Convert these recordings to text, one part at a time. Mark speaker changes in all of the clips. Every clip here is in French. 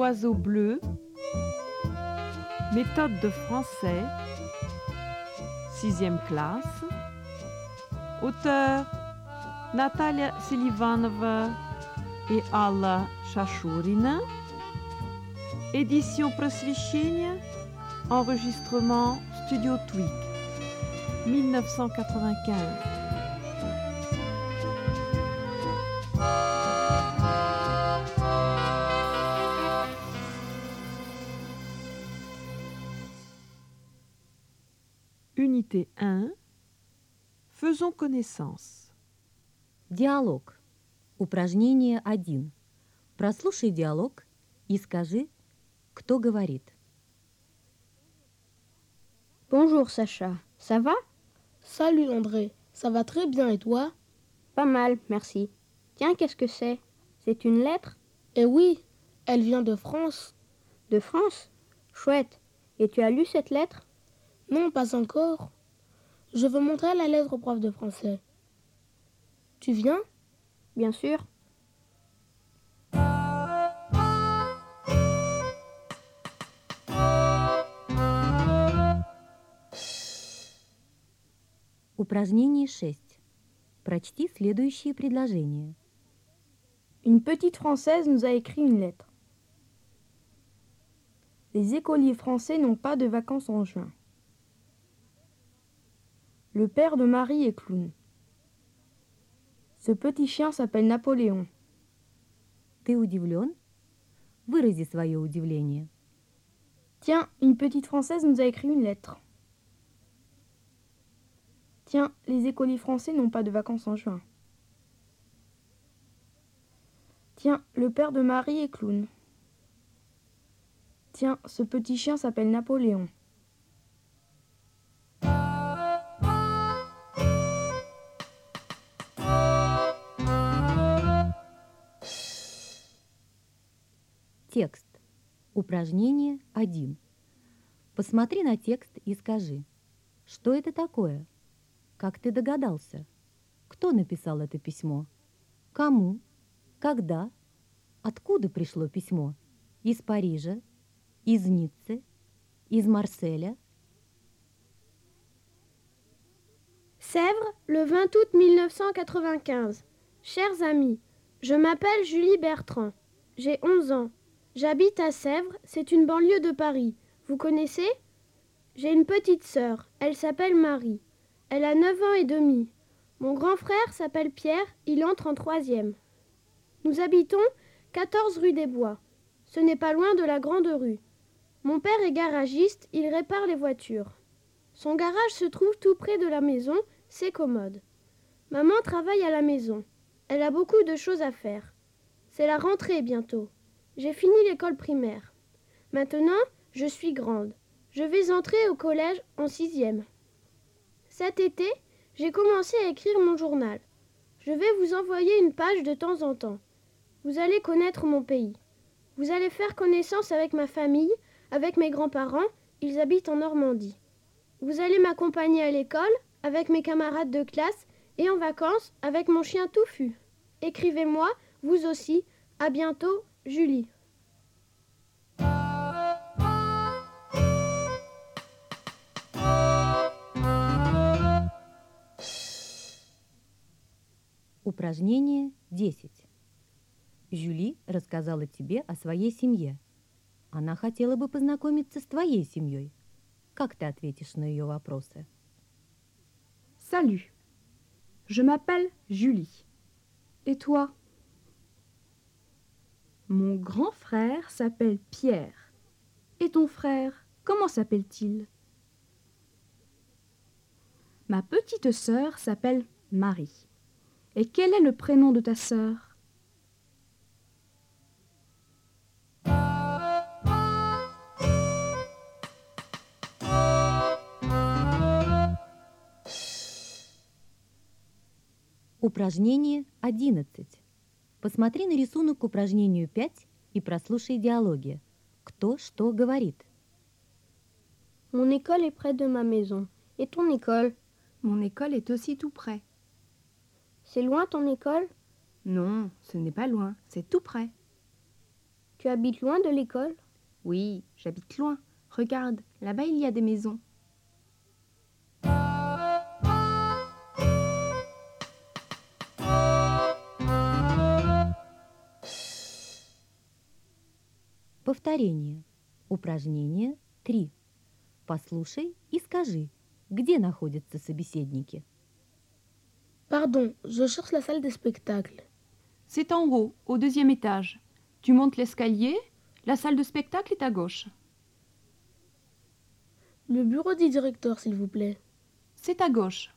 Speaker 1: L'oiseau bleu, méthode de français, 6e classe. Auteur Natalia Selivanova et Alla Shashurina. Édition Просвещение, enregistrement Studio Tweak, 1995. Unité 1. Faisons connaissance.
Speaker 2: Диалог. Упражнение 1. Прослушай диалог и скажи, кто говорит.
Speaker 3: Bonjour Sacha, ça va?
Speaker 4: Salut André, ça va très bien et toi?
Speaker 3: Pas mal, merci. Tiens, qu'est-ce que c'est? C'est une lettre?
Speaker 4: Eh oui, elle vient de France.
Speaker 3: De France? Chouette. Et tu as lu cette lettre?
Speaker 4: Non, pas encore. Je veux montrer la lettre au prof de français. Tu viens?
Speaker 3: Bien sûr.
Speaker 2: Упражнение 6. Прочти следующие предложения.
Speaker 5: Une petite Française nous a écrit une lettre. Les écoliers français n'ont pas de vacances en juin. Le père de Marie est clown. Ce petit chien s'appelle Napoléon.
Speaker 2: Ты удивлен? Вырази свое удивление.
Speaker 5: Tiens, une petite Française nous a écrit une lettre. Tiens, les écoliers français n'ont pas de vacances en juin. Tiens, le père de Marie est clown. Tiens, ce petit chien s'appelle Napoléon.
Speaker 2: Текст. Упражнение 1. Посмотри на текст и скажи, что это такое? Как ты догадался? Кто написал это письмо? Кому? Когда? Откуда пришло письмо? Из Парижа? Из Ниццы? Из Марселя?
Speaker 3: Sèvres, le 20 août 1995. Chers amis, je m'appelle Julie Bertrand. J'ai 11 ans. J'habite à Sèvres, c'est une banlieue de Paris. Vous connaissez? J'ai une petite sœur, elle s'appelle Marie. Elle a 9 ans et demi. Mon grand frère s'appelle Pierre, il entre en 3e. Nous habitons 14 rue des Bois. Ce n'est pas loin de la grande rue. Mon père est garagiste, il répare les voitures. Son garage se trouve tout près de la maison, c'est commode. Maman travaille à la maison. Elle a beaucoup de choses à faire. C'est la rentrée bientôt. J'ai fini l'école primaire. Maintenant, je suis grande. Je vais entrer au collège en 6e. Cet été, j'ai commencé à écrire mon journal. Je vais vous envoyer une page de temps en temps. Vous allez connaître mon pays. Vous allez faire connaissance avec ma famille, avec mes grands-parents, ils habitent en Normandie. Vous allez m'accompagner à l'école, avec mes camarades de classe, et en vacances, avec mon chien touffu. Écrivez-moi, vous aussi. À bientôt, Julie.
Speaker 2: Упражнение 10. Жюли рассказала тебе о своей семье. Она хотела бы познакомиться с твоей семьей. Как ты ответишь на ее вопросы?
Speaker 5: Salut, je m'appelle Julie. Et toi? Mon grand frère s'appelle Pierre. Et ton frère, comment s'appelle-t-il? Ma petite sœur s'appelle Marie. Et quel est le prénom de ta sœur?
Speaker 2: Упражнение 11. Посмотри на рисунок к упражнению 5 и прослушай диалоги. Кто что говорит.
Speaker 3: Mon école est près de ma maison. Et ton école?
Speaker 5: Mon école est aussi tout près.
Speaker 3: C'est loin ton école?
Speaker 5: Non, ce n'est pas loin, c'est tout près.
Speaker 3: Tu habites loin de l'école?
Speaker 5: Oui, j'habite loin. Regarde, là-bas il y a des maisons.
Speaker 2: Повторение. Упражнение 3. Послушай и скажи, где находятся собеседники.
Speaker 4: Pardon, je cherche la salle des spectacles.
Speaker 1: C'est en haut, au 2e étage. Tu montes l'escalier, la salle de spectacle est à gauche.
Speaker 4: Le bureau du directeur, s'il vous plaît.
Speaker 1: C'est à gauche.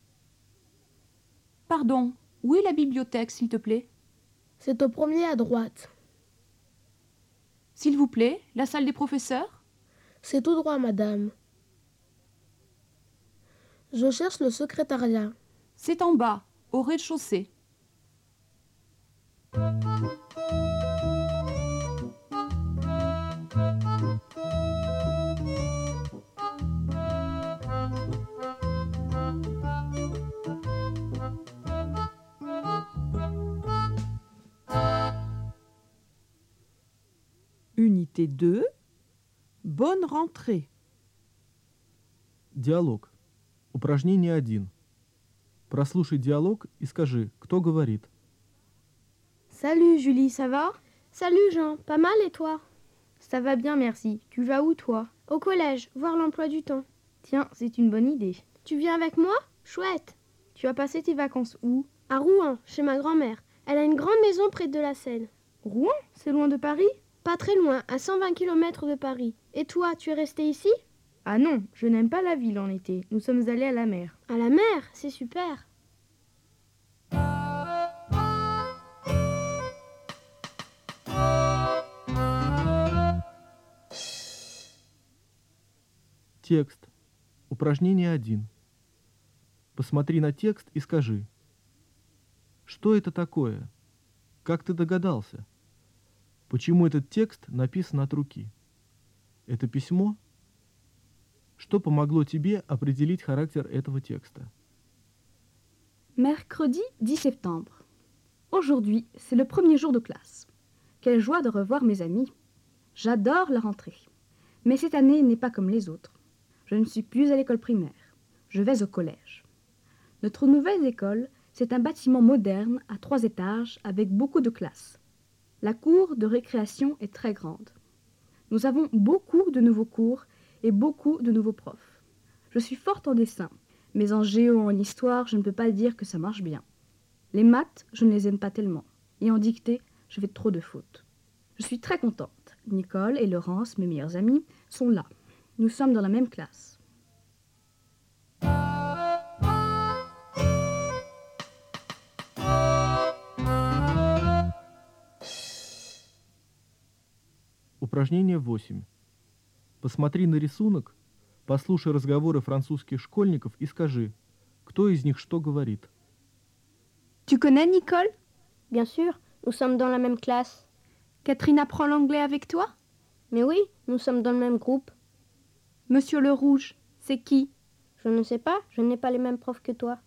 Speaker 1: Pardon, où est la bibliothèque, s'il te plaît?
Speaker 4: C'est au premier à droite.
Speaker 1: S'il vous plaît, la salle des professeurs?
Speaker 4: C'est tout droit, madame. Je cherche le secrétariat.
Speaker 1: C'est en bas, au rez-de-chaussée. Unité 2. Bonne rentrée.
Speaker 6: Диалог. Упражнение 1. Прослушай диалог и скажи, кто говорит.
Speaker 5: Salut Julie, ça va?
Speaker 3: Salut Jean, pas mal et toi?
Speaker 5: Ça va bien, merci. Tu vas où toi?
Speaker 3: Au collège, voir l'emploi du temps.
Speaker 5: Tiens, c'est une bonne idée.
Speaker 3: Tu viens avec moi? Chouette.
Speaker 5: Tu as passé tes vacances où?
Speaker 3: À Rouen, chez ma grand-mère. Elle a une grande maison près de la Seine.
Speaker 5: Rouen? C'est loin de Paris?
Speaker 3: Pas très loin, à 120 km de Paris. Et toi, tu es resté ici?
Speaker 5: Ah non, je n'aime pas la ville en été. Nous sommes allés à la mer.
Speaker 3: À la mer, c'est super.
Speaker 6: Текст. Упражнение 1. Посмотри на текст и скажи. Что это такое? Как ты догадался? Почему этот текст написан от руки? Это письмо? Что помогло тебе определить характер этого текста?
Speaker 5: Mercredi 10 septembre. Aujourd'hui, c'est le premier jour de classe. Quelle joie de revoir mes amis. J'adore la rentrée. Mais cette année n'est pas comme les autres. Je ne suis plus à l'école primaire. Je vais au collège. Notre nouvelle école, c'est un bâtiment moderne à 3 étages avec beaucoup de classes. La cour de récréation est très grande. Nous avons beaucoup de nouveaux cours et beaucoup de nouveaux profs. Je suis forte en dessin, mais en géo, en histoire, je ne peux pas dire que ça marche bien. Les maths, je ne les aime pas tellement. Et en dictée, je fais trop de fautes. Je suis très contente. Nicole et Laurence, mes meilleures amies, sont là. Nous sommes dans la même classe.
Speaker 6: Упражнение 8. Посмотри на рисунок, послушай разговоры французских школьников и скажи, кто из них что говорит.
Speaker 5: Tu connais Nicole?
Speaker 3: Bien sûr, nous sommes dans la même classe.
Speaker 5: Catherine apprend l'anglais avec toi?
Speaker 3: Mais oui, nous sommes dans le même groupe.
Speaker 5: Monsieur le Rouge, c'est qui?
Speaker 3: Je ne sais pas, je n'ai pas les mêmes profs que toi.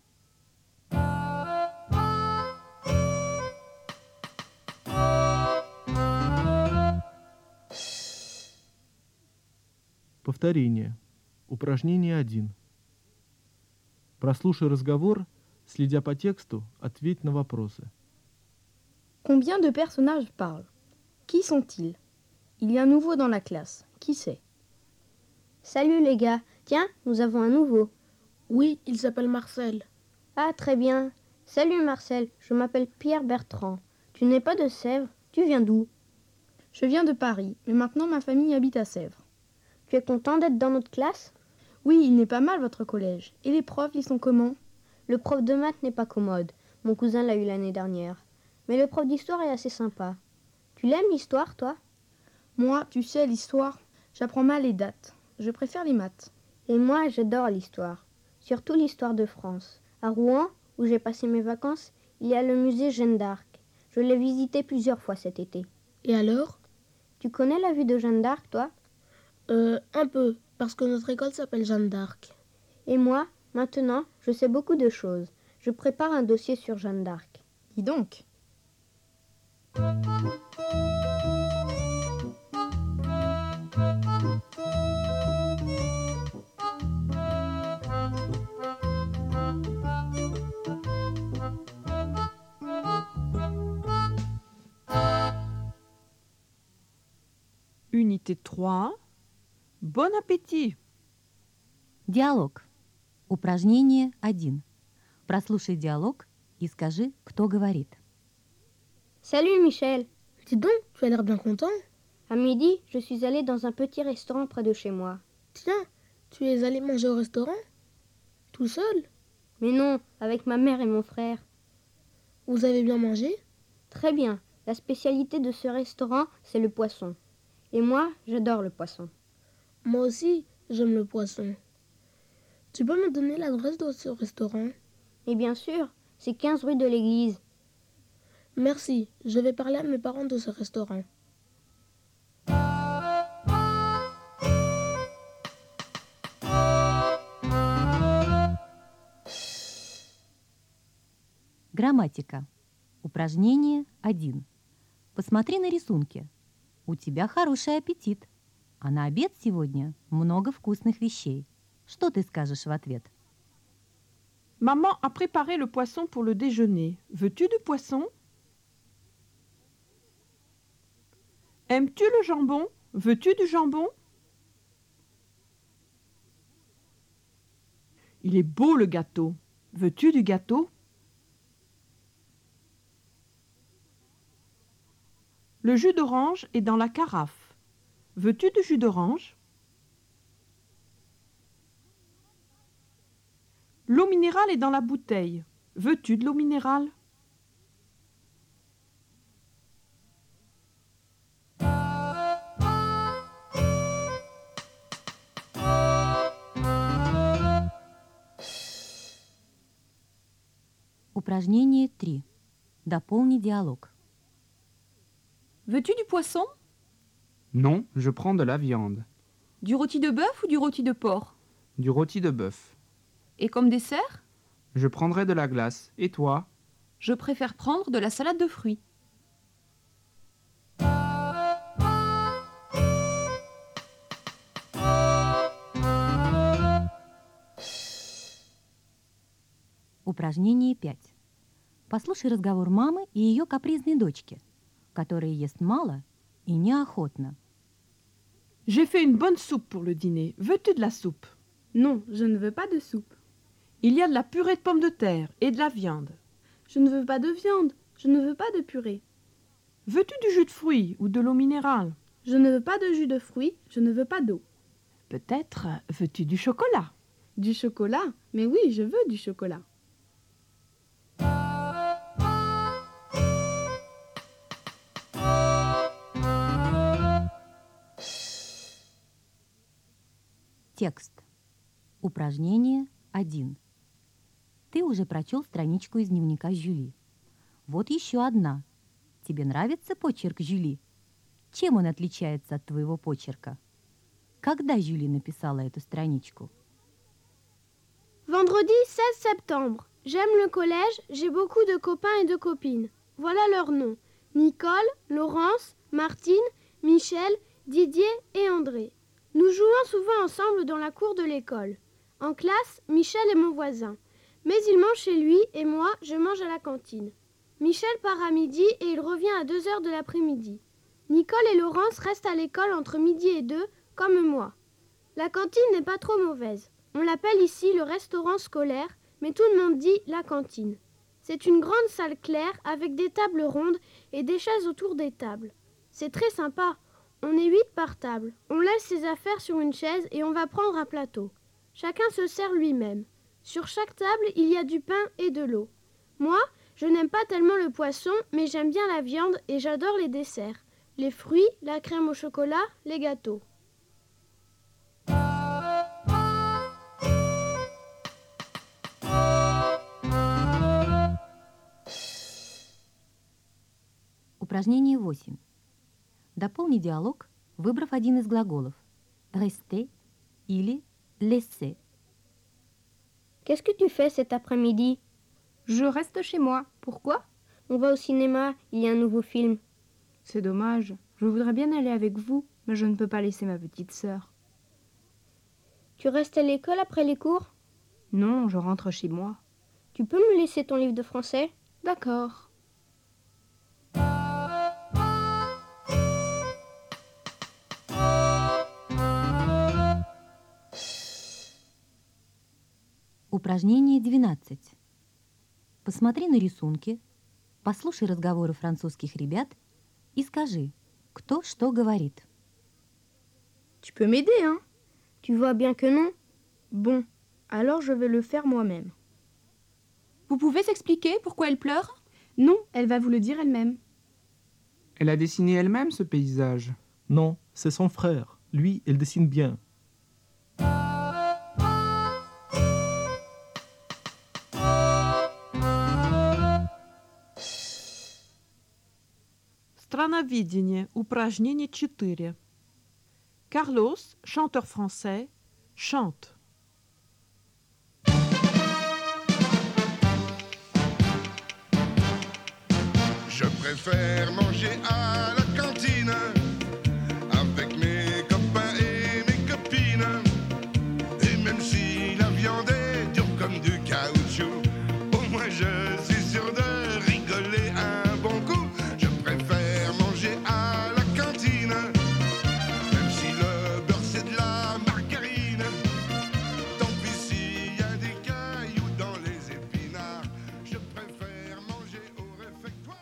Speaker 6: Повторение. Упражнение 1. Прослушай разговор, следя по тексту, ответь на вопросы.
Speaker 5: Combien de personnages parlent? Qui sont-ils? Il y a un nouveau dans la classe. Qui c'est?
Speaker 3: Salut les gars, tiens, nous avons un nouveau.
Speaker 4: Oui, il s'appelle Marcel.
Speaker 3: Ah, très bien. Salut Marcel, je m'appelle Pierre Bertrand. Tu n'es pas de Sèvres, tu viens d'où?
Speaker 5: Je viens de Paris, mais maintenant ma famille habite à Sèvres.
Speaker 3: Tu es content d'être dans notre classe?
Speaker 5: Oui, il n'est pas mal votre collège. Et les profs, ils sont comment?
Speaker 3: Le prof de maths n'est pas commode. Mon cousin l'a eu l'année dernière. Mais le prof d'histoire est assez sympa. Tu l'aimes l'histoire, toi?
Speaker 5: Moi, tu sais, l'histoire, j'apprends mal les dates. Je préfère les maths.
Speaker 3: Et moi, j'adore l'histoire. Surtout l'histoire de France. À Rouen, où j'ai passé mes vacances, il y a le musée Jeanne d'Arc. Je l'ai visité plusieurs fois cet été.
Speaker 4: Et alors?
Speaker 3: Tu connais la vue de Jeanne d'Arc, toi?
Speaker 4: Un peu, parce que notre école s'appelle Jeanne d'Arc.
Speaker 3: Et moi, maintenant, je sais beaucoup de choses. Je prépare un dossier sur Jeanne d'Arc.
Speaker 5: Dis donc.
Speaker 7: unité 3. Bon appétit!
Speaker 2: Диалог. Упражнение 1. Прослушай диалог и скажи, кто говорит.
Speaker 3: Salut Michel.
Speaker 4: Dis donc, tu as l'air bien content.
Speaker 3: À midi, je suis allée dans un petit restaurant près de chez moi.
Speaker 4: Tiens, tu es allé manger au restaurant? Tout seul?
Speaker 3: Mais non, avec ma mère et mon frère.
Speaker 4: Vous avez bien mangé?
Speaker 3: Très bien. La spécialité de ce restaurant, c'est le poisson. Et moi, j'adore le poisson.
Speaker 4: Moi aussi, j'aime le poisson. Tu peux me donner l'adresse de ce restaurant?
Speaker 3: Et bien sûr, c'est 15 rue de l'église.
Speaker 4: Merci, je vais parler à mes parents de ce restaurant.
Speaker 2: Грамматика. Упражнение 1. Посмотри на рисунки. У тебя хороший аппетит. А на обед сегодня много вкусных вещей. Что ты скажешь в ответ?
Speaker 7: Maman a préparé le poisson pour le déjeuner. Veux-tu du poisson? Aimes-tu le jambon? Veux-tu du jambon? Il est beau le gâteau. Veux-tu du gâteau? Le jus d'orange est dans la carafe. Veux-tu du jus d'orange? L'eau minérale est dans la bouteille. Veux-tu de l'eau minérale?
Speaker 2: Упражнение 3. Дополни диалог.
Speaker 1: Veux-tu du poisson?
Speaker 8: Non, je prends de la viande.
Speaker 1: Du rôti de bœuf ou du rôti de porc?
Speaker 8: Du rôti de bœuf.
Speaker 1: Et comme dessert?
Speaker 8: Je prendrai de la glace. Et toi?
Speaker 1: Je préfère prendre de la salade de fruits.
Speaker 2: Упражнение 5. Послушай разговор мамы и ее капризной дочки, которая ест мало и неохотно.
Speaker 7: J'ai fait une bonne soupe pour le dîner. Veux-tu de la soupe?
Speaker 5: Non, je ne veux pas de soupe.
Speaker 7: Il y a de la purée de pommes de terre et de la viande.
Speaker 5: Je ne veux pas de viande. Je ne veux pas de purée.
Speaker 7: Veux-tu du jus de fruits ou de l'eau minérale?
Speaker 5: Je ne veux pas de jus de fruits. Je ne veux pas d'eau.
Speaker 7: Peut-être veux-tu du chocolat?
Speaker 5: Du chocolat? Mais oui, je veux du chocolat.
Speaker 2: Текст. Упражнение 1. Ты уже прочел страничку из дневника Жюли. Вот еще одна. Тебе нравится почерк Жюли? Чем он отличается от твоего почерка? Когда Жюли написала эту страничку?
Speaker 3: Vendredi 16 septembre. J'aime le collège, j'ai beaucoup de copains et de copines. Voilà leurs noms. Nicole, Laurence, Martine, Michel, Didier et André. Nous jouons souvent ensemble dans la cour de l'école. En classe, Michel est mon voisin. Mais il mange chez lui et moi, je mange à la cantine. Michel part à midi et il revient à 2 heures de l'après-midi. Nicole et Laurence restent à l'école entre midi et 2, comme moi. La cantine n'est pas trop mauvaise. On l'appelle ici le restaurant scolaire, mais tout le monde dit la cantine. C'est une grande salle claire avec des tables rondes et des chaises autour des tables. C'est très sympa. On est 8 par table. On laisse ses affaires sur une chaise et on va prendre un plateau. Chacun se sert lui-même. Sur chaque table, il y a du pain et de l'eau. Moi, je n'aime pas tellement le poisson, mais j'aime bien la viande et j'adore les desserts. Les fruits, la crème au chocolat, les gâteaux.
Speaker 2: Упражнение 8. Дополни диалог, выбрав один из глаголов rester или laisser.
Speaker 3: Qu'est-ce que tu fais cet après-midi?
Speaker 5: Je reste chez moi. Pourquoi?
Speaker 3: On va au cinéma, il y a un nouveau film.
Speaker 5: C'est dommage. Je voudrais bien aller avec vous, mais je ne peux pas laisser ma petite sœur.
Speaker 3: Tu restes à l'école après les cours?
Speaker 5: Non, je rentre chez moi.
Speaker 3: Tu peux me laisser ton livre de français?
Speaker 5: D'accord.
Speaker 2: Упражнение 12. Посмотри на рисунки, послушай разговоры французских ребят и скажи, кто что говорит.
Speaker 9: Tu peux m'aider, hein? Tu vois bien que non? Bon, alors je vais le faire moi-même.
Speaker 1: Vous pouvez s'expliquer pourquoi elle pleure?
Speaker 5: Non, elle va vous le dire elle-même.
Speaker 8: Elle a dessiné elle-même ce paysage.
Speaker 6: Non, c'est son frère. Lui, il dessine bien.
Speaker 7: Страновидение, упражнение 4. Carlos, chanteur français, chante.
Speaker 10: Je préfère manger à la cantine avec mes copains et mes copines. Et même si la viande est dure comme du caoutchouc, au moins je suis sûr de rigoler un bon coup. Je préfère manger à la cantine, même si le beurre c'est de la margarine. Tant pis s'il y a des cailloux dans les épinards, je préfère manger au réfectoire.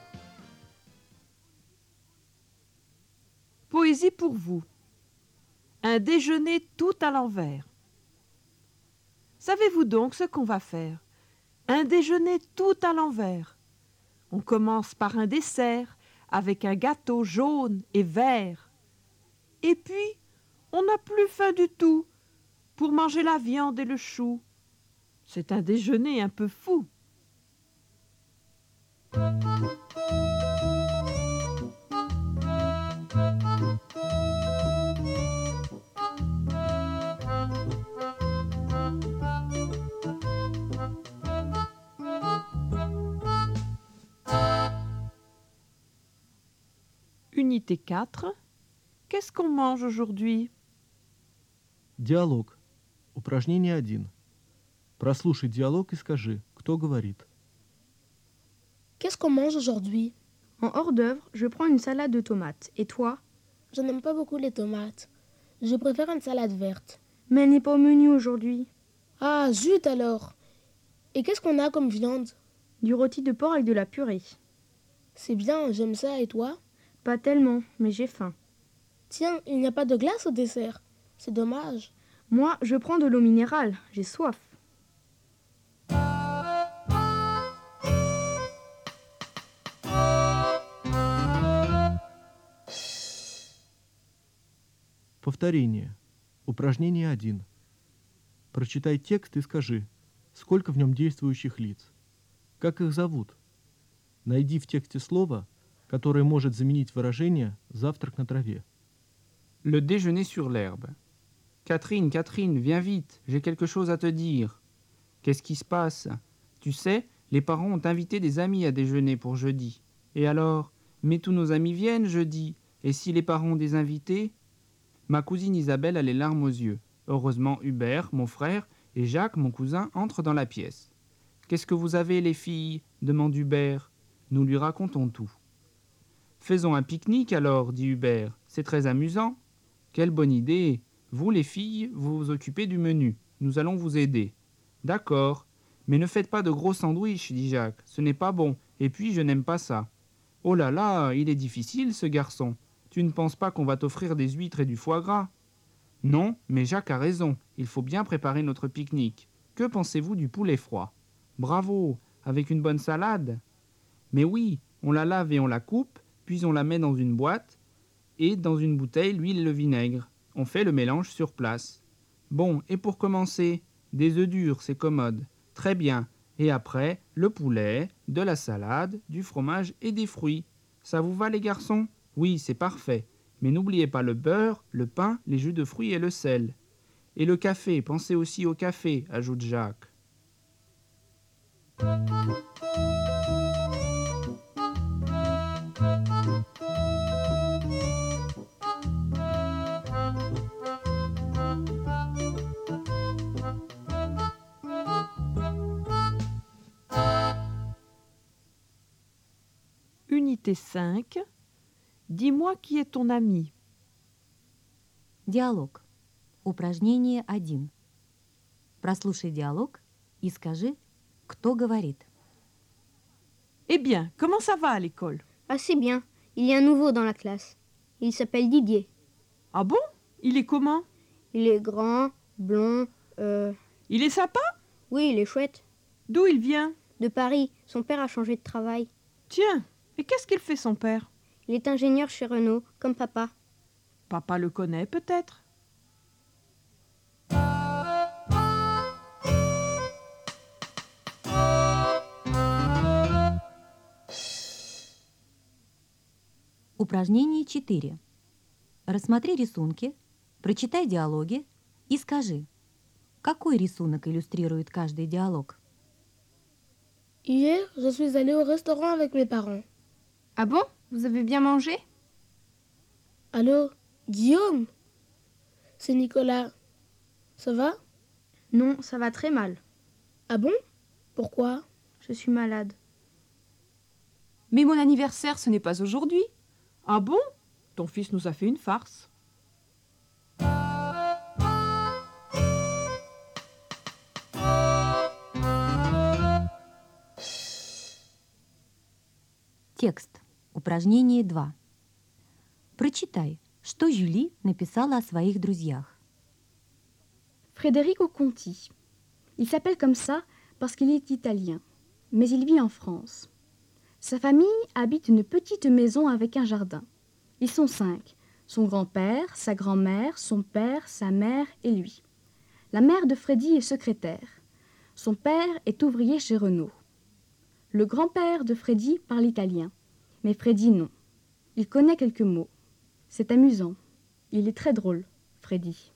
Speaker 7: Poésie pour vous. Un déjeuner tout à l'envers. Savez-vous donc ce qu'on va faire? Un déjeuner tout à l'envers. On commence par un dessert avec un gâteau jaune et vert. Et puis, on n'a plus faim du tout pour manger la viande et le chou. C'est un déjeuner un peu fou. Unité 4. Qu'est-ce qu'on mange aujourd'hui?
Speaker 6: Диалог. Упражнение 1. Прослушай диалог и скажи, кто говорит.
Speaker 4: Qu'est-ce qu'on mange aujourd'hui?
Speaker 9: En hors d'œuvre, je prends une salade de tomates. Et toi?
Speaker 4: Je n'aime pas beaucoup les tomates. Je préfère une salade verte.
Speaker 9: Mais elle n'est pas au menu aujourd'hui.
Speaker 4: Ah, zut alors! Et qu'est-ce qu'on a comme viande?
Speaker 9: Du rôti de porc avec de la purée.
Speaker 4: C'est bien, j'aime ça, et toi?
Speaker 9: Pas tellement, mais j'ai faim.
Speaker 4: Tiens, il n'y a pas de glace au dessert. C'est dommage.
Speaker 9: Moi, je prends de l'eau minérale. J'ai soif.
Speaker 6: Повторение. Упражнение 1. Прочитай текст и скажи, сколько в нем действующих лиц. Как их зовут? Найди в тексте слово, которое может заменить выражение «завтрак на траве».
Speaker 8: Le déjeuner sur l'herbe. Catherine, Catherine, viens vite, j'ai quelque chose à te dire. Qu'est-ce qui se passe? Tu sais, les parents ont invité des amis à déjeuner pour jeudi. Et alors? Mais tous nos amis viennent jeudi. Et si les parents ont des invités? Ma cousine Isabelle a les larmes aux yeux. Heureusement, Hubert, mon frère, et Jacques, mon cousin, entrent dans la pièce. Qu'est-ce que vous avez, les filles? Demande Hubert. Nous lui racontons tout. Faisons un pique-nique alors, dit Hubert. C'est très amusant. Quelle bonne idée. Vous, les filles, vous vous occupez du menu. Nous allons vous aider. D'accord. Mais ne faites pas de gros sandwichs, dit Jacques. Ce n'est pas bon. Et puis, je n'aime pas ça. Oh là là, il est difficile, ce garçon. Tu ne penses pas qu'on va t'offrir des huîtres et du foie gras? Non, mais Jacques a raison. Il faut bien préparer notre pique-nique. Que pensez-vous du poulet froid? Bravo. Avec une bonne salade? Mais oui, on la lave et on la coupe, puis on la met dans une boîte, et dans une bouteille, l'huile et le vinaigre. On fait le mélange sur place. Bon, et pour commencer, des œufs durs, c'est commode. Très bien. Et après, le poulet, de la salade, du fromage et des fruits. Ça vous va les garçons? Oui, c'est parfait. Mais n'oubliez pas le beurre, le pain, les jus de fruits et le sel. Et le café, pensez aussi au café, ajoute Jacques.
Speaker 7: Unité 5. Dis-moi qui est ton ami.
Speaker 2: Диалог. Упражнение 1. Прослушай диалог и скажи, кто говорит.
Speaker 7: Eh bien, comment ça va à l'école?
Speaker 9: Assez bien. Il y a un nouveau dans la classe. Il s'appelle Didier.
Speaker 7: Ah bon? Il est comment?
Speaker 9: Il est grand, blond,
Speaker 7: Il est sympa?
Speaker 9: Oui, il est chouette.
Speaker 7: D'où il vient?
Speaker 9: De Paris. Son père a changé de travail.
Speaker 7: Tiens, et qu'est-ce qu'il fait son père?
Speaker 9: Il est ingénieur chez Renault, comme papa.
Speaker 7: Papa le connaît peut-être?
Speaker 2: Упражнение 4. Рассмотри рисунки, прочитай диалоги и скажи, какой рисунок иллюстрирует каждый диалог.
Speaker 4: Hier, je suis allée au restaurant avec mes parents.
Speaker 1: Ah bon? Vous avez bien mangé?
Speaker 4: Allô, Guillaume? C'est Nicolas. Ça va?
Speaker 9: Non, ça va très mal.
Speaker 4: Ah bon? Pourquoi?
Speaker 9: Je suis malade.
Speaker 1: Mais mon anniversaire, ce n'est pas aujourd'hui.
Speaker 7: Ah bon? Ton fils nous a fait une farce.
Speaker 2: Текст. Упражнение 2. Прочитай, что Жюли написала о своих друзьях.
Speaker 5: Federico Conti. Il s'appelle comme ça parce qu'il est italien, mais il vit en France. Sa famille habite une petite maison avec un jardin. Ils sont 5. Son grand-père, sa grand-mère, son père, sa mère et lui. La mère de Freddy est secrétaire. Son père est ouvrier chez Renault. Le grand-père de Freddy parle italien, mais Freddy non. Il connaît quelques mots. C'est amusant. Il est très drôle, Freddy.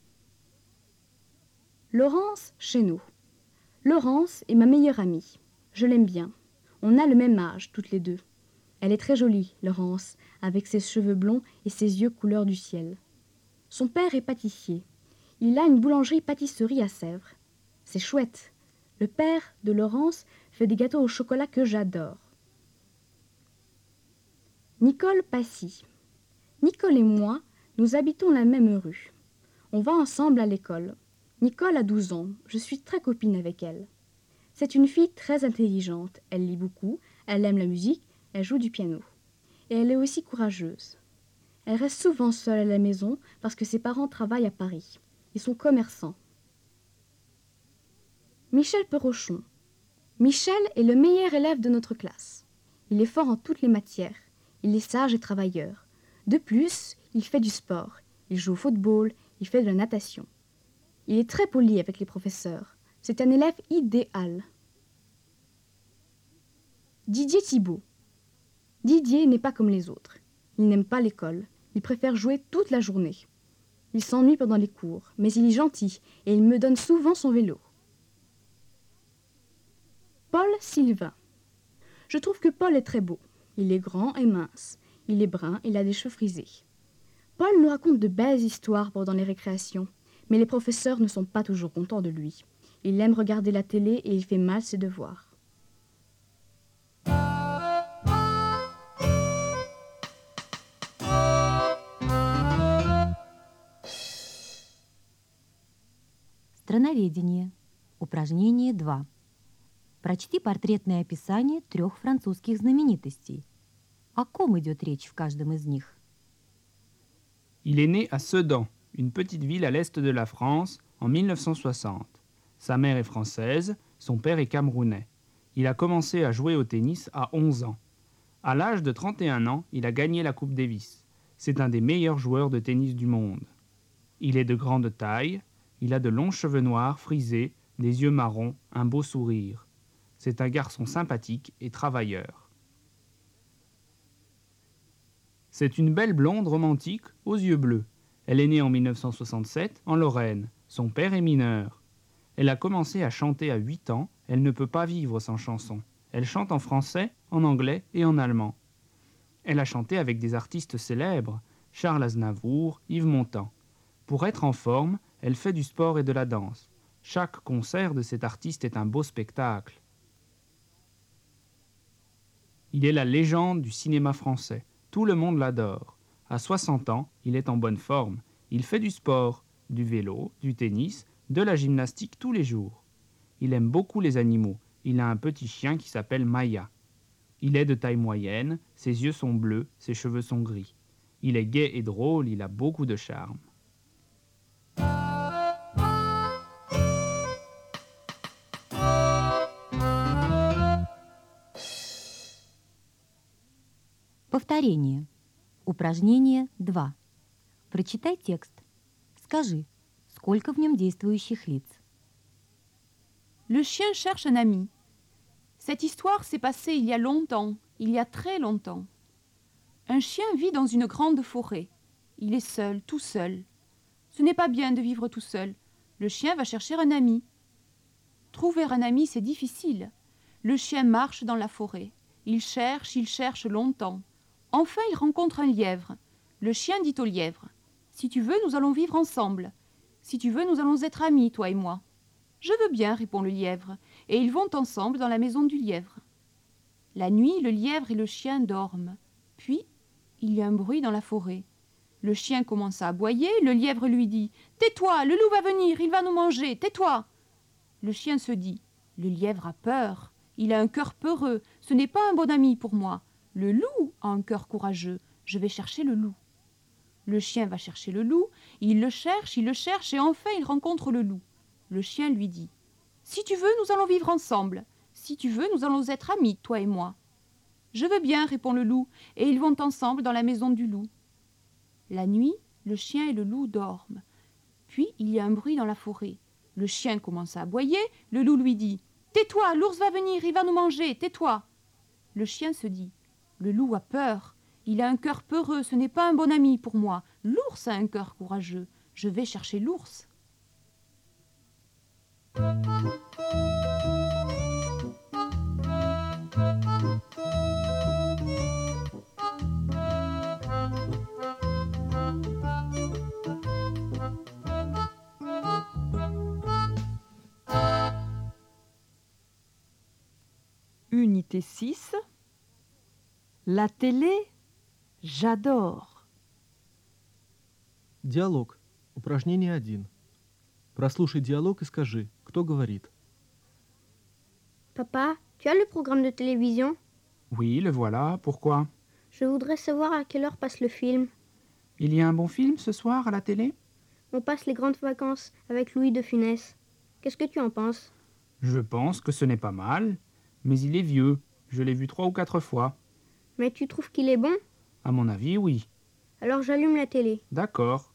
Speaker 5: Laurence chez nous. Laurence est ma meilleure amie. Je l'aime bien. On a le même âge, toutes les deux. Elle est très jolie, Laurence, avec ses cheveux blonds et ses yeux couleur du ciel. Son père est pâtissier. Il a une boulangerie-pâtisserie à Sèvres. C'est chouette. Le père de Laurence fait des gâteaux au chocolat que j'adore. Nicole Passy. Nicole et moi, nous habitons la même rue. On va ensemble à l'école. Nicole a 12 ans. Je suis très copine avec elle. C'est une fille très intelligente. Elle lit beaucoup, elle aime la musique, elle joue du piano. Et elle est aussi courageuse. Elle reste souvent seule à la maison parce que ses parents travaillent à Paris. Ils sont commerçants. Michel Perochon. Michel est le meilleur élève de notre classe. Il est fort en toutes les matières. Il est sage et travailleur. De plus, il fait du sport. Il joue au football, il fait de la natation. Il est très poli avec les professeurs. C'est un élève idéal. Didier Thibault. Didier n'est pas comme les autres. Il n'aime pas l'école. Il préfère jouer toute la journée. Il s'ennuie pendant les cours, mais il est gentil et il me donne souvent son vélo. Paul Sylvain. Je trouve que Paul est très beau. Il est grand et mince. Il est brun, il a des cheveux frisés. Paul nous raconte de belles histoires pendant les récréations, mais les professeurs ne sont pas toujours contents de lui. Il aime regarder la télé et il fait mal ses devoirs.
Speaker 2: Страноведение. Упражнение 2. Прочти портретное описание 3 французских знаменитостей. О ком идет речь в каждом из них?
Speaker 8: Il est né à Sedan, une petite ville à l'est de la France, en 1960. Sa mère est française, son père est camerounais. Il a commencé à jouer au tennis à 11 ans. À l'âge de 31 ans, il a gagné la Coupe Davis. C'est un des meilleurs joueurs de tennis du monde. Il est de grande taille, il a de longs cheveux noirs frisés, des yeux marrons, un beau sourire. C'est un garçon sympathique et travailleur. C'est une belle blonde romantique aux yeux bleus. Elle est née en 1967 en Lorraine. Son père est mineur. Elle a commencé à chanter à 8 ans. Elle ne peut pas vivre sans chanson. Elle chante en français, en anglais et en allemand. Elle a chanté avec des artistes célèbres, Charles Aznavour, Yves Montand. Pour être en forme, elle fait du sport et de la danse. Chaque concert de cet artiste est un beau spectacle. Il est la légende du cinéma français. Tout le monde l'adore. À 60 ans, il est en bonne forme. Il fait du sport, du vélo, du tennis, de la gymnastique tous les jours. Il aime beaucoup les animaux. Il a un petit chien qui s'appelle Maya. Il est de taille moyenne, ses yeux sont bleus, ses cheveux sont gris. Il est gai et drôle, il a beaucoup de charme.
Speaker 2: Повторение. Упражнение 2. Прочитай текст. Скажи, сколько в нем действующих лиц.
Speaker 1: Le chien cherche un ami. Cette histoire s'est passée il y a longtemps, il y a très longtemps. Un chien vit dans une grande forêt. Il est seul, tout seul. Ce n'est pas bien de vivre tout seul. Le chien va chercher un ami. Trouver un ami, c'est difficile. Le chien marche dans la forêt. Il cherche longtemps. Enfin, il rencontre un lièvre. Le chien dit au lièvre : « Si tu veux, nous allons vivre ensemble. Si tu veux, nous allons être amis, toi et moi. » « Je veux bien, répond le lièvre, et ils vont ensemble dans la maison du lièvre. La nuit, le lièvre et le chien dorment. Puis, il y a un bruit dans la forêt. Le chien commence à aboyer, le lièvre lui dit : « Tais-toi, le loup va venir, il va nous manger, tais-toi !» Le chien se dit : « Le lièvre a peur, il a un cœur peureux, ce n'est pas un bon ami pour moi. Le loup a un cœur courageux, je vais chercher le loup. » Le chien va chercher le loup, il le cherche, et enfin il rencontre le loup. Le chien lui dit : « Si tu veux, nous allons vivre ensemble. Si tu veux, nous allons être amis, toi et moi. »« Je veux bien, répond le loup, et ils vont ensemble dans la maison du loup. La nuit, le chien et le loup dorment. Puis, il y a un bruit dans la forêt. Le chien commence à aboyer, le loup lui dit : « Tais-toi, l'ours va venir, il va nous manger, tais-toi !» Le chien se dit : « Le loup a peur, il a un cœur peureux, ce n'est pas un bon ami pour moi. L'ours a un cœur courageux, je vais chercher l'ours. »
Speaker 7: Unité 6. La télé, j'adore.
Speaker 6: Диалог. Упражнение 1. Прослушай диалог и скажи, кто говорит.
Speaker 3: Papa, tu as le programme de télévision ?
Speaker 8: Oui, le voilà. Pourquoi ?
Speaker 3: Je voudrais savoir à quelle heure passe le film.
Speaker 8: Il y a un bon film ce soir à la télé ?
Speaker 3: On passe les grandes vacances avec Louis de Funès. Qu'est-ce que tu en penses ?
Speaker 8: Je pense que ce n'est pas mal, mais il est vieux. Je l'ai vu 3 ou 4 fois.
Speaker 3: Mais tu trouves qu'il est bon ?
Speaker 8: À mon avis, oui.
Speaker 3: Alors j'allume la télé.
Speaker 8: D'accord.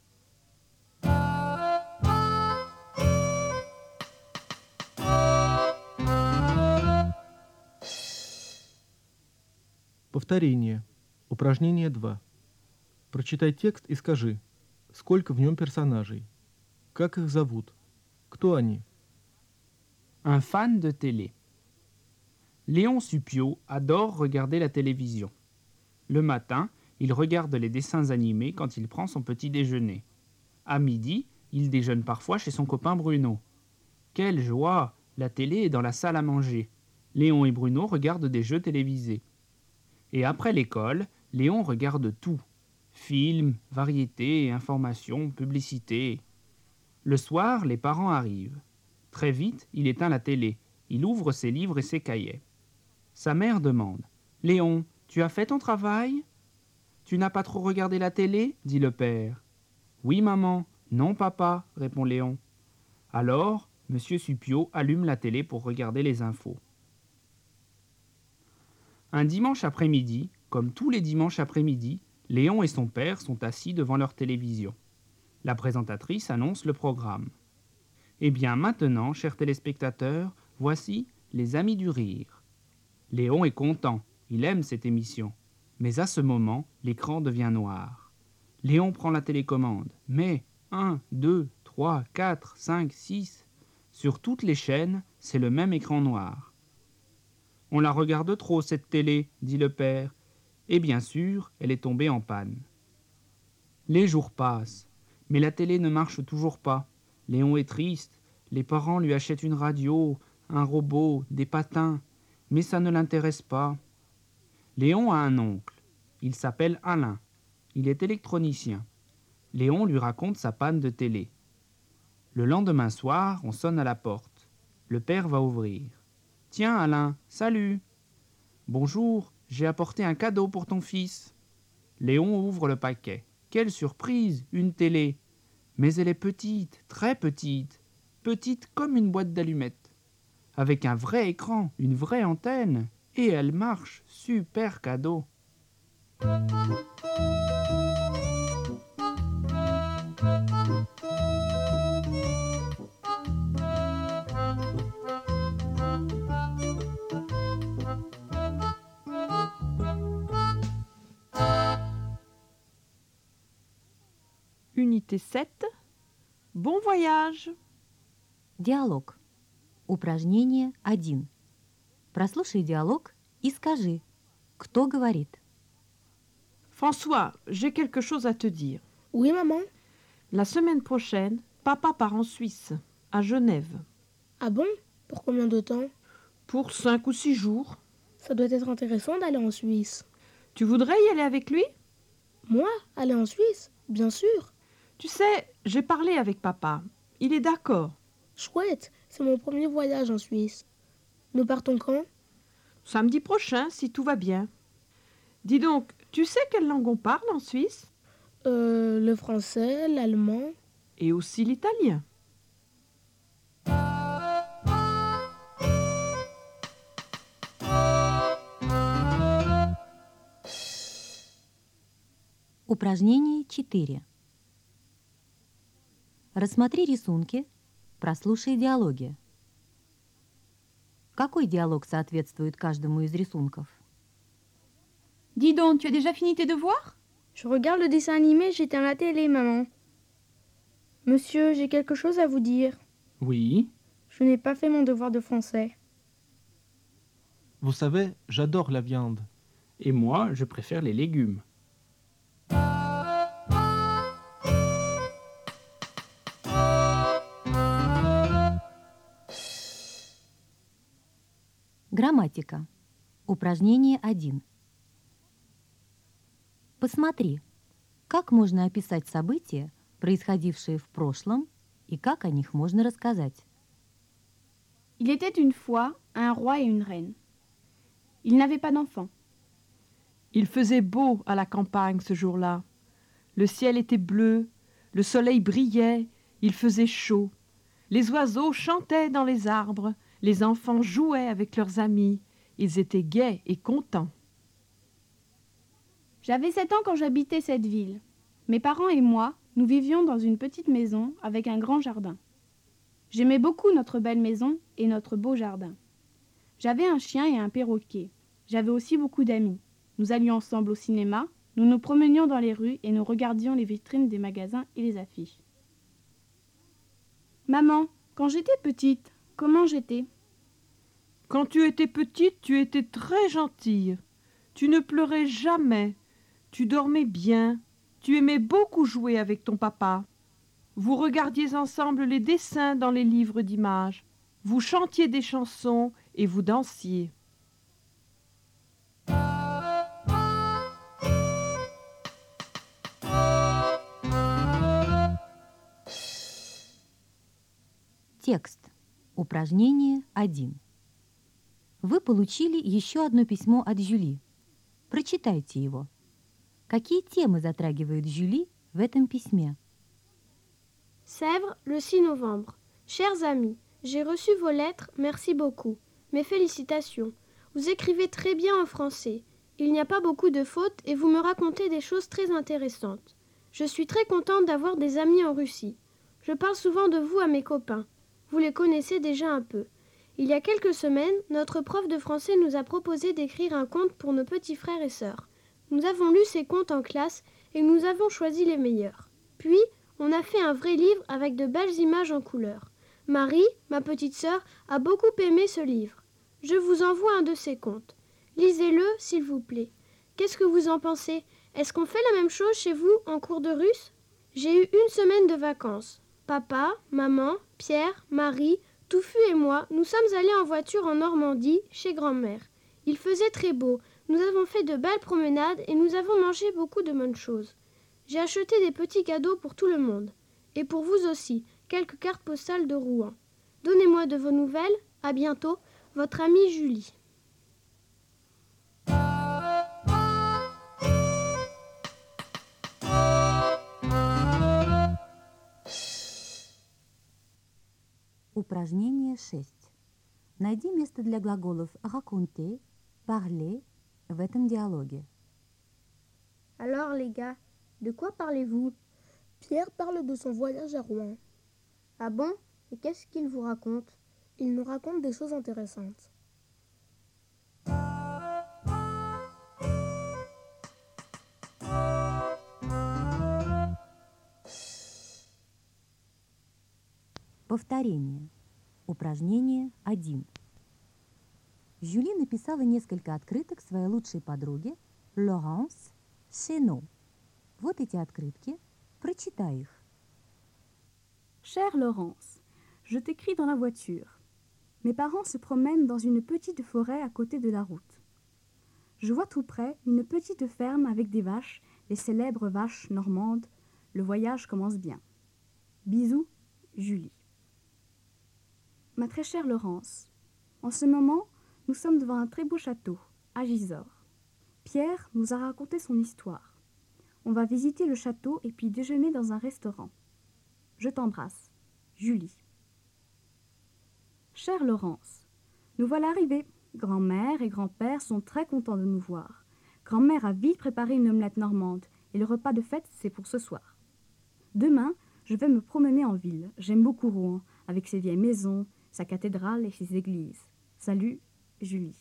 Speaker 6: Повторение. Упражнение 2. Прочитай текст и скажи, сколько в нем персонажей, как их зовут, кто они.
Speaker 8: Un fan de télé. Léon Suppiot adore regarder la télévision. Le matin, il regarde les dessins animés quand il prend son petit déjeuner. À midi, il déjeune parfois chez son copain Bruno. Quelle joie! La télé est dans la salle à manger. Léon et Bruno regardent des jeux télévisés. Et après l'école, Léon regarde tout. Films, variétés, informations, publicités. Le soir, les parents arrivent. Très vite, il éteint la télé. Il ouvre ses livres et ses cahiers. Sa mère demande : « Léon, tu as fait ton travail ? Tu n'as pas trop regardé la télé ? » dit le père. « Oui, maman. Non, papa, répond Léon. Alors, M. Suppiot allume la télé pour regarder les infos. Un dimanche après-midi, comme tous les dimanches après-midi, Léon et son père sont assis devant leur télévision. La présentatrice annonce le programme. Eh bien maintenant, chers téléspectateurs, voici les Amis du Rire. Léon est content, il aime cette émission. Mais à ce moment, l'écran devient noir. Léon prend la télécommande. Mais 1, 2, 3, 4, 5, 6... Sur toutes les chaînes, c'est le même écran noir. « On la regarde trop, cette télé, » dit le père. Et bien sûr, elle est tombée en panne. Les jours passent, mais la télé ne marche toujours pas. Léon est triste. Les parents lui achètent une radio, un robot, des patins, mais ça ne l'intéresse pas. Léon a un oncle. Il s'appelle Alain. Il est électronicien. Léon lui raconte sa panne de télé. Le lendemain soir, on sonne à la porte. Le père va ouvrir. Tiens, Alain, salut. Bonjour, j'ai apporté un cadeau pour ton fils. Léon ouvre le paquet. Quelle surprise, une télé. Mais elle est petite, très petite. Petite comme une boîte d'allumettes. Avec un vrai écran, une vraie antenne. Et elle marche, super cadeau.
Speaker 7: Unité 7. Bon voyage.
Speaker 2: Диалог. Упражнение 1. Прослушай диалог и скажи, кто говорит.
Speaker 7: François, j'ai quelque chose à te dire.
Speaker 4: Oui, maman.
Speaker 7: La semaine prochaine, papa part en Suisse, à Genève,
Speaker 4: Ah bon? Pour combien de temps?
Speaker 7: pour 5 ou 6 jours.
Speaker 4: Ça doit être intéressant d'aller en Suisse.
Speaker 7: Tu voudrais y aller avec lui?
Speaker 4: Moi, aller en Suisse? Bien sûr.
Speaker 7: Tu sais, j'ai parlé avec papa. Il est d'accord.
Speaker 4: Chouette, c'est mon premier voyage en Suisse. Nous partons quand?
Speaker 7: Samedi prochain, si tout va bien. Dis donc, tu sais quelle langue on parle en Suisse?
Speaker 4: Le français, l'allemand.
Speaker 7: Et aussi l'italien.
Speaker 2: Упражнение 4. Рассмотри рисунки, прослушай диалоги. Какой диалог соответствует каждому из рисунков?
Speaker 1: Dis donc, tu as déjà fini tes devoirs?
Speaker 9: Je regarde le dessin animé, j'éteins la télé, maman. Monsieur, j'ai quelque chose à vous dire.
Speaker 8: Oui,
Speaker 9: Je n'ai pas fait mon devoir de français.
Speaker 6: Vous savez, j'adore la viande.
Speaker 8: et moi, je préfère les légumes.
Speaker 2: Грамматика. Упражнение 1. Посмотри, как можно описать события, происходившие в прошлом, и как о них можно рассказать.
Speaker 5: Il était une fois un roi et une reine. Ils n'avaient pas d'enfants.
Speaker 7: Il faisait beau à la campagne ce jour-là. Le ciel était bleu, le soleil brillait, il faisait chaud. Les oiseaux chantaient dans les arbres, les enfants jouaient avec leurs amis. Ils étaient gais et contents.
Speaker 5: J'avais 7 ans quand j'habitais cette ville. Mes parents et moi, nous vivions dans une petite maison avec un grand jardin. J'aimais beaucoup notre belle maison et notre beau jardin. J'avais un chien et un perroquet. J'avais aussi beaucoup d'amis. Nous allions ensemble au cinéma, nous nous promenions dans les rues et nous regardions les vitrines des magasins et les affiches. Maman, quand j'étais petite, comment j'étais?
Speaker 7: Quand tu étais petite, tu étais très gentille. Tu ne pleurais jamais. Tu dormais bien. Tu aimais beaucoup jouer avec ton papa. Vous regardiez ensemble les dessins dans les livres d'images. Vous chantiez des chansons et vous dansiez.
Speaker 2: Текст. Упражнение 1. Вы получили еще одно письмо от Жюли. Прочитайте его. Какие темы затрагивает Жюли в этом письме?
Speaker 3: Sèvres, le 6 novembre. Chers amis, j'ai reçu vos lettres, merci beaucoup. Mes félicitations. Vous écrivez très bien en français. Il n'y a pas beaucoup de fautes et vous me racontez des choses très intéressantes. Je suis très contente d'avoir des amis en Russie. Je parle souvent de vous à mes copains. Vous les connaissez déjà un peu. Il y a quelques semaines, notre prof de français nous a proposé d'écrire un conte pour nos petits frères et sœurs. Nous avons lu ces contes en classe et nous avons choisi les meilleurs. Puis, on a fait un vrai livre avec de belles images en couleur. Marie, ma petite sœur, a beaucoup aimé ce livre. Je vous envoie un de ces contes. Lisez-le, s'il vous plaît. Qu'est-ce que vous en pensez? Est-ce qu'on fait la même chose chez vous en cours de russe? J'ai eu une semaine de vacances. Papa, maman, Pierre, Marie, Touffu et moi, nous sommes allés en voiture en Normandie, chez grand-mère. Il faisait très beau. Nous avons fait de belles promenades et nous avons mangé beaucoup de bonnes choses. J'ai acheté des petits cadeaux pour tout le monde. Et pour vous aussi, quelques cartes postales de Rouen. Donnez-moi de vos nouvelles À bientôt, votre amie Julie.
Speaker 2: Упражнение 6. Найди место для глаголов raconter, parler в этом диалоге.
Speaker 9: Alors les gars, de quoi parlez-vous?
Speaker 4: Pierre parle de son voyage à Rouen.
Speaker 9: Ah bon? Et qu'est-ce qu'il vous raconte?
Speaker 4: Il nous raconte des choses intéressantes.
Speaker 2: Повторение. Упражнение 1. Жюли написала несколько открыток своей лучшей подруге Лоранс Шено. Вот эти открытки. Прочитай их.
Speaker 5: Chère Laurence, je t'écris dans la voiture. Mes parents se promènent dans une petite forêt à côté de la route. Je vois tout près une petite ferme avec des vaches, les célèbres vaches normandes. Le voyage commence bien. Bisous, Julie. Ma très chère Laurence, en ce moment, nous sommes devant un très beau château, à Gisors. Pierre nous a raconté son histoire. On va visiter le château et puis déjeuner dans un restaurant. Je t'embrasse, Julie. Chère Laurence, nous voilà arrivés. Grand-mère et grand-père sont très contents de nous voir. Grand-mère a vite préparé une omelette normande et le repas de fête, c'est pour ce soir. Demain, je vais me promener en ville. J'aime beaucoup Rouen, avec ses vieilles maisons, sa cathédrale et ses églises. Salut, Julie.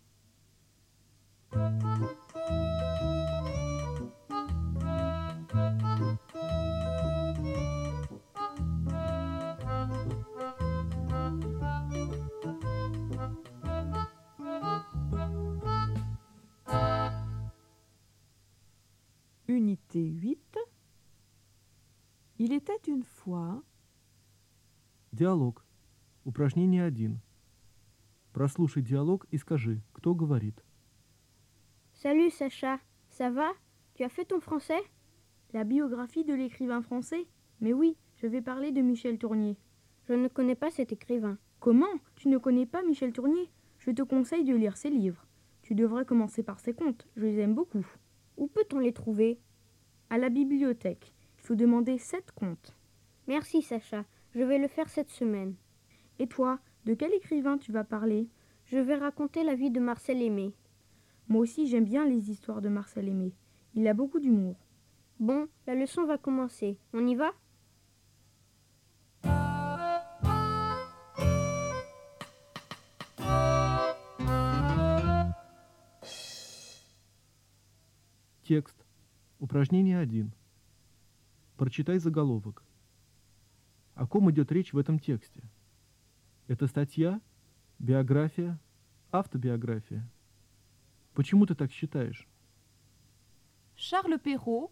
Speaker 7: Unité 8. Il était une fois.
Speaker 6: Диалог. Упражнение 1. Прослушай диалог и скажи, кто говорит.
Speaker 9: Salut Sacha, ça va? Tu as fait ton français? La biographie de l'écrivain français? Mais oui, je vais parler de Michel Tournier. Je ne connais pas cet écrivain. Comment? Tu ne connais pas Michel Tournier? Je te conseille de lire ses livres. Tu devrais commencer par ses contes, je les aime beaucoup. Où peut-on les trouver? À la bibliothèque. Il faut demander 7 contes. Merci Sacha, je vais le faire cette semaine. Et toi, de quel écrivain tu vas parler? Je vais raconter la vie de Marcel Aimé. Moi aussi j'aime bien les histoires de Marcel Aimé. Il a beaucoup d'humour. Bon, la leçon va commencer. On y va?
Speaker 6: Текст. Упражнение 1. Прочитай заголовок. О ком идет речь в этом тексте? Это статья, биография, автобиография. Почему ты так считаешь?
Speaker 1: Charles Perrault,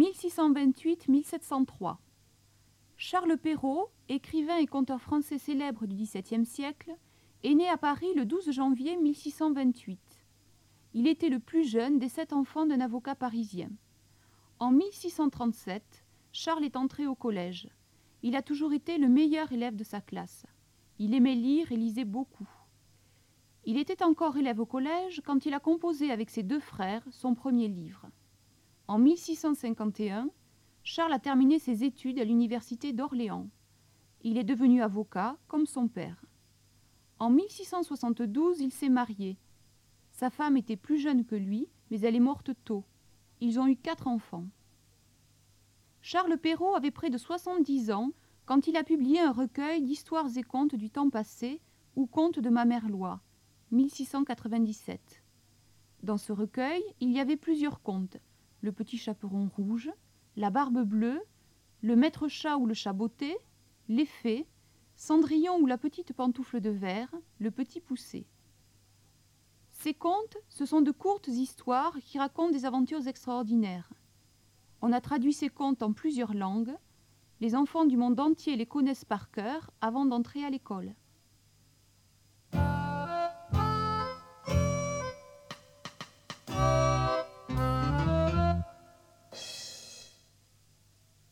Speaker 1: 1628-1703. Charles Perrault, écrivain et conteur français célèbre du XVIIe siècle, est né à Paris le 12 janvier 1628. Il était le plus jeune des 7 enfants d'un avocat parisien. En 1637, Charles est entré au collège. Il a toujours été le meilleur élève de sa classe. Il aimait lire et lisait beaucoup. Il était encore élève au collège quand il a composé avec ses 2 frères son premier livre. En 1651, Charles a terminé ses études à l'université d'Orléans. Il est devenu avocat comme son père. En 1672, il s'est marié. Sa femme était plus jeune que lui, mais elle est morte tôt. Ils ont eu 4 enfants. Charles Perrault avait près de 70 ans quand il a publié un recueil d'histoires et contes du temps passé ou contes de ma mère Loi, 1697. Dans ce recueil, il y avait plusieurs contes. Le petit chaperon rouge, la barbe bleue, le maître chat ou le chat botté, les fées, Cendrillon ou la petite pantoufle de verre, le petit poucet. Ces contes, ce sont de courtes histoires qui racontent des aventures extraordinaires. On a traduit ces contes en plusieurs langues. Les enfants du monde entier les connaissent par cœur avant d'entrer à l'école.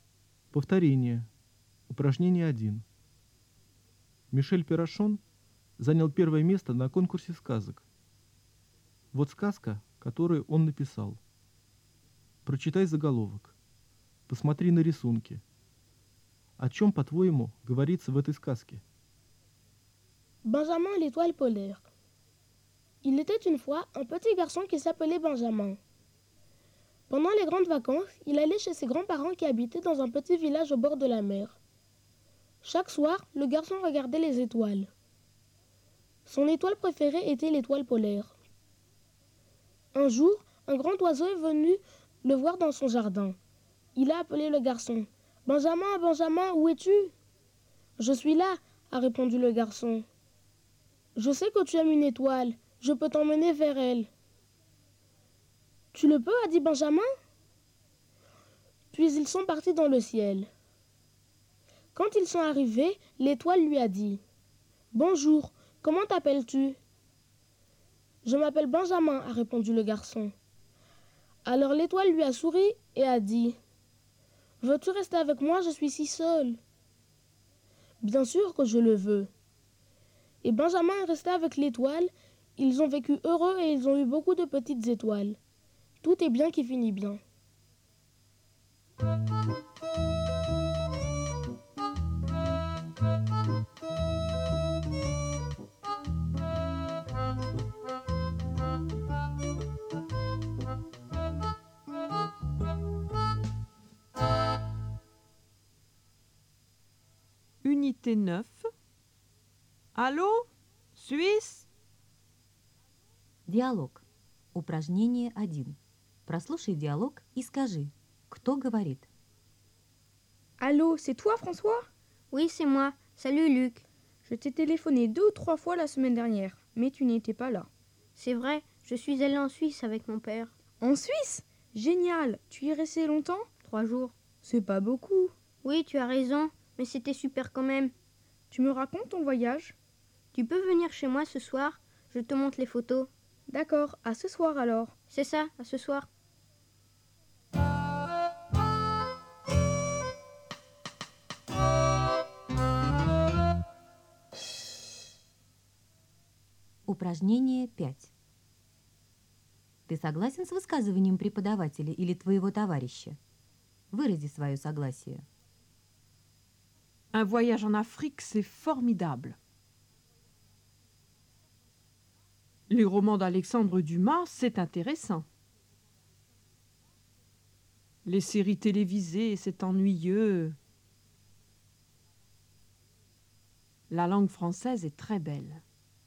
Speaker 6: Повторение. Упражнение 1. Мишель Перрашон занял первое место на конкурсе сказок. Вот сказка, которую он написал. Прочитай заголовок. Посмотри на рисунки. О чем, по-твоему, говорится в этой сказке?
Speaker 4: Benjamin l'étoile polaire. Il était une fois un petit garçon qui s'appelait Benjamin. Pendant les grandes vacances, il allait chez ses grands-parents qui habitaient dans un petit village au bord de la mer. Chaque soir, le garçon regardait les étoiles. Son étoile préférée était l'étoile polaire. Un jour, un grand oiseau est venu le voir dans son jardin. Il a appelé le garçon. « Benjamin, Benjamin, où es-tu ?»« Je suis là, » a répondu le garçon. « Je sais que tu aimes une étoile. Je peux t'emmener vers elle. »« Tu le peux ?» a dit Benjamin. Puis ils sont partis dans le ciel. Quand ils sont arrivés, l'étoile lui a dit « Bonjour, comment t'appelles-tu ?»« Je m'appelle Benjamin, » a répondu le garçon. Alors l'étoile lui a souri et a dit « Veux-tu rester avec moi? Je suis si seul. »« Bien sûr que je le veux. » Et Benjamin est resté avec l'étoile. Ils ont vécu heureux et ils ont eu beaucoup de petites étoiles. Tout est bien qui finit bien.
Speaker 7: Unité 9. Allô? Suisse?
Speaker 2: Диалог. Упражнение 1. Прослушай диалог и скажи, кто говорит.
Speaker 9: Allô, c'est toi François?
Speaker 3: Oui, c'est moi. Salut Luc.
Speaker 9: Je t'ai téléphoné 2 ou 3 fois la semaine dernière, mais tu n'étais pas là.
Speaker 3: C'est vrai, je suis allée en Suisse avec mon père.
Speaker 9: En Suisse? Génial! Tu y es resté longtemps?
Speaker 3: 3 jours.
Speaker 9: C'est pas beaucoup.
Speaker 3: Oui, tu as raison, mais c'était super quand même.
Speaker 9: Tu me racontes ton voyage?
Speaker 3: Tu peux venir chez moi ce soir? Je te montre les photos.
Speaker 9: D'accord, à ce soir alors.
Speaker 3: C'est ça, à ce soir.
Speaker 2: Упражнение 5. Ты согласен с высказыванием преподавателя или твоего товарища? Вырази свое согласие.
Speaker 7: Un voyage en Afrique, c'est formidable. Les romans d'Alexandre Dumas, c'est intéressant. Les séries télévisées, c'est ennuyeux. La langue française est très belle.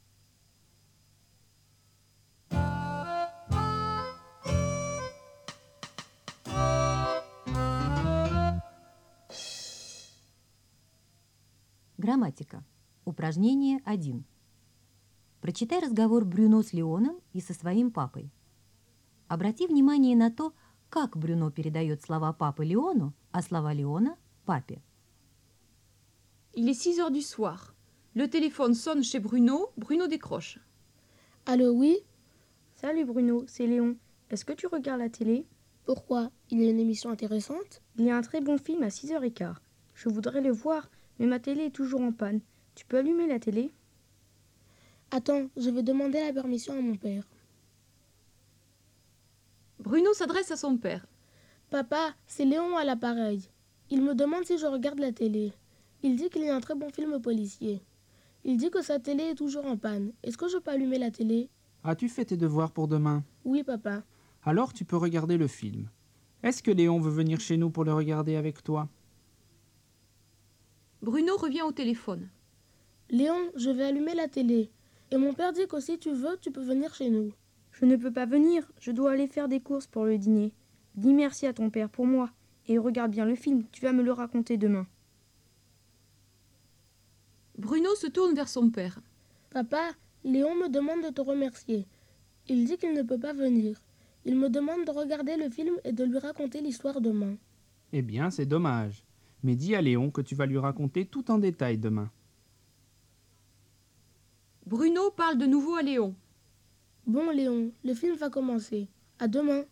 Speaker 2: Грамматика. Упражнение 1. Прочитай разговор Брюно с Леоном и со своим папой. Обрати внимание на то, как Брюно передает слова папы Леону, а слова Леона – папе.
Speaker 1: Il est 6 heures du soir. Le téléphone sonne chez Bruno. Bruno décroche.
Speaker 4: Allô, oui?
Speaker 9: Salut Bruno, c'est Léon. Est-ce que tu regardes la télé?
Speaker 4: Pourquoi? Il y a une émission intéressante?
Speaker 9: Il y a un très bon film à 6h15. Je voudrais le voir, mais ma télé est toujours en panne. Tu peux allumer la télé?
Speaker 4: Attends, je vais demander la permission à mon père.
Speaker 1: Bruno s'adresse à son père.
Speaker 4: Papa, c'est Léon à l'appareil. Il me demande si je regarde la télé. Il dit qu'il y a un très bon film policier. Il dit que sa télé est toujours en panne. Est-ce que je peux allumer la télé?
Speaker 8: As-tu fait tes devoirs pour demain?
Speaker 4: Oui, papa.
Speaker 8: Alors tu peux regarder le film. Est-ce que Léon veut venir chez nous pour le regarder avec toi?
Speaker 1: Bruno revient au téléphone.
Speaker 4: Léon, je vais allumer la télé. Et mon père dit que si tu veux, tu peux venir chez nous.
Speaker 9: Je ne peux pas venir, je dois aller faire des courses pour le dîner. Dis merci à ton père pour moi. Et regarde bien le film, tu vas me le raconter demain.
Speaker 1: Bruno se tourne vers son père.
Speaker 4: Papa, Léon me demande de te remercier. Il dit qu'il ne peut pas venir. Il me demande de regarder le film et de lui raconter l'histoire demain.
Speaker 8: Eh bien, c'est dommage. Mais dis à Léon que tu vas lui raconter tout en détail demain.
Speaker 1: Bruno parle de nouveau à Léon.
Speaker 4: Bon, Léon, le film va commencer. À demain.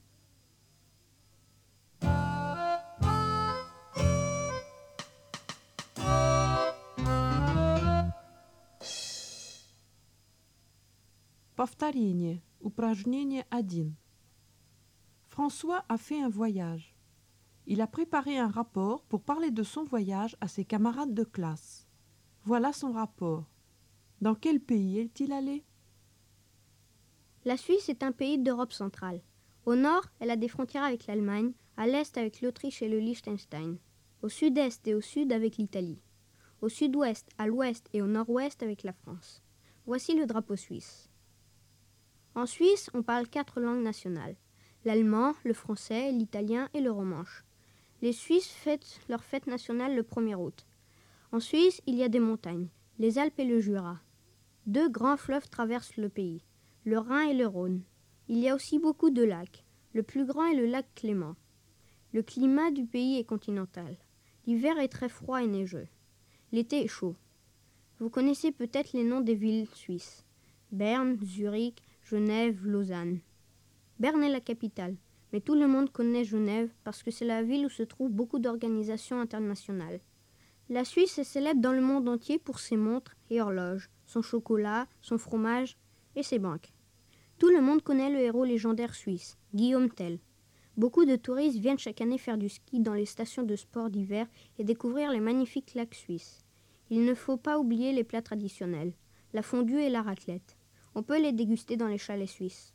Speaker 7: Повторение. Упражнение 1. François a fait un voyage. Il a préparé un rapport pour parler de son voyage à ses camarades de classe. Voilà son rapport. Dans quel pays est-il allé?
Speaker 9: La Suisse est un pays d'Europe centrale. Au nord, elle a des frontières avec l'Allemagne, à l'est avec l'Autriche et le Liechtenstein, au sud-est et au sud avec l'Italie, au sud-ouest, à l'ouest et au nord-ouest avec la France. Voici le drapeau suisse. En Suisse, on parle 4 langues nationales, l'allemand, le français, l'italien et le romanche. Les Suisses fêtent leur fête nationale le 1er août. En Suisse, il y a des montagnes, les Alpes et le Jura. 2 grands fleuves traversent le pays, le Rhin et le Rhône. Il y a aussi beaucoup de lacs. Le plus grand est le lac Clément. Le climat du pays est continental. L'hiver est très froid et neigeux. L'été est chaud. Vous connaissez peut-être les noms des villes suisses. Berne, Zurich, Genève, Lausanne. Berne est la capitale, mais tout le monde connaît Genève parce que c'est la ville où se trouvent beaucoup d'organisations internationales. La Suisse est célèbre dans le monde entier pour ses montres et horloges, son chocolat, son fromage et ses banques. Tout le monde connaît le héros légendaire suisse, Guillaume Tell. Beaucoup de touristes viennent chaque année faire du ski dans les stations de sport d'hiver et découvrir les magnifiques lacs suisses. Il ne faut pas oublier les plats traditionnels, la fondue et la raclette. On peut les déguster dans les chalets suisses.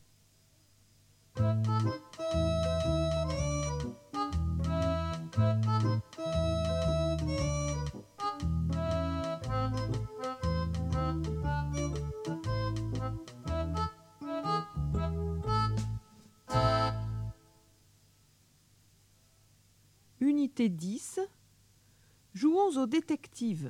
Speaker 7: Unité 10. Jouons au détective.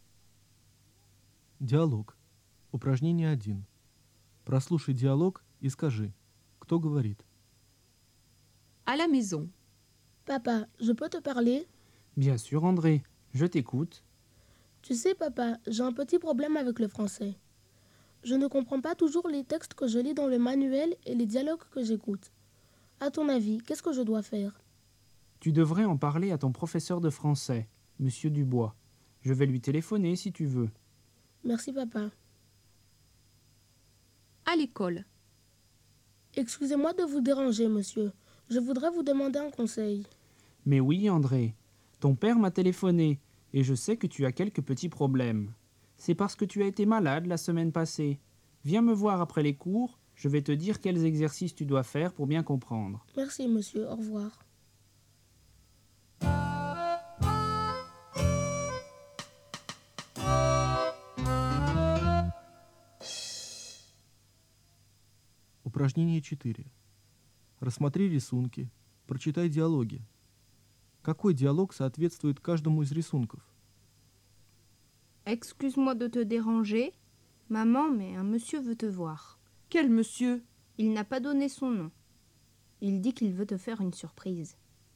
Speaker 6: Диалог. Упражнение 1. Прослушай диалог и скажи, кто говорит.
Speaker 1: À la maison.
Speaker 4: Papa, je peux te parler?
Speaker 8: Bien sûr, André, je t'écoute.
Speaker 4: Tu sais, papa, j'ai un petit problème avec le français. Je ne comprends pas toujours les textes que je lis dans le manuel et les dialogues que j'écoute. À ton avis, qu'est-ce que je dois faire?
Speaker 8: Tu devrais en parler à ton professeur de français, Monsieur Dubois. Je vais lui téléphoner si tu veux.
Speaker 4: Merci, papa.
Speaker 1: À l'école.
Speaker 4: Excusez-moi de vous déranger, monsieur. Je voudrais vous demander un conseil.
Speaker 8: Mais oui, André, ton père m'a téléphoné et je sais que tu as quelques petits problèmes. C'est parce que tu as été malade la semaine passée. Viens me voir après les cours, je vais te dire quels exercices tu dois faire pour bien comprendre.
Speaker 4: Merci, monsieur. Au revoir.
Speaker 6: Упражнение 4. Рассмотри рисунки, прочитай диалоги. Какой диалог соответствует каждому из рисунков?
Speaker 9: Excuse-moi de te déranger, maman, mais un monsieur veut te voir.
Speaker 7: Quel monsieur?
Speaker 9: Il n'a pas donné son nom. Il dit qu'il veut te faire une surprise.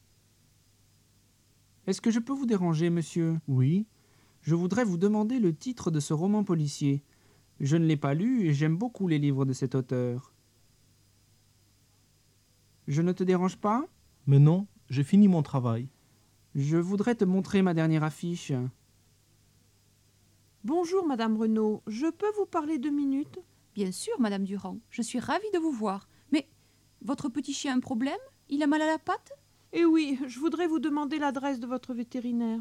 Speaker 8: Est-ce que je peux vous déranger, monsieur?
Speaker 6: Oui.
Speaker 8: Je voudrais vous demander le titre de ce roman policier. Je ne l'ai pas lu et j'aime beaucoup les livres de cet auteur. Je ne te dérange pas?
Speaker 6: Mais non, j'ai fini mon travail.
Speaker 8: Je voudrais te montrer ma dernière affiche.
Speaker 7: Bonjour, Madame Renaud. Je peux vous parler 2 minutes?
Speaker 1: Bien sûr, Madame Durand. Je suis ravie de vous voir. Mais votre petit chien a un problème? Il a mal à la patte?
Speaker 7: Eh oui, je voudrais vous demander l'adresse de votre vétérinaire.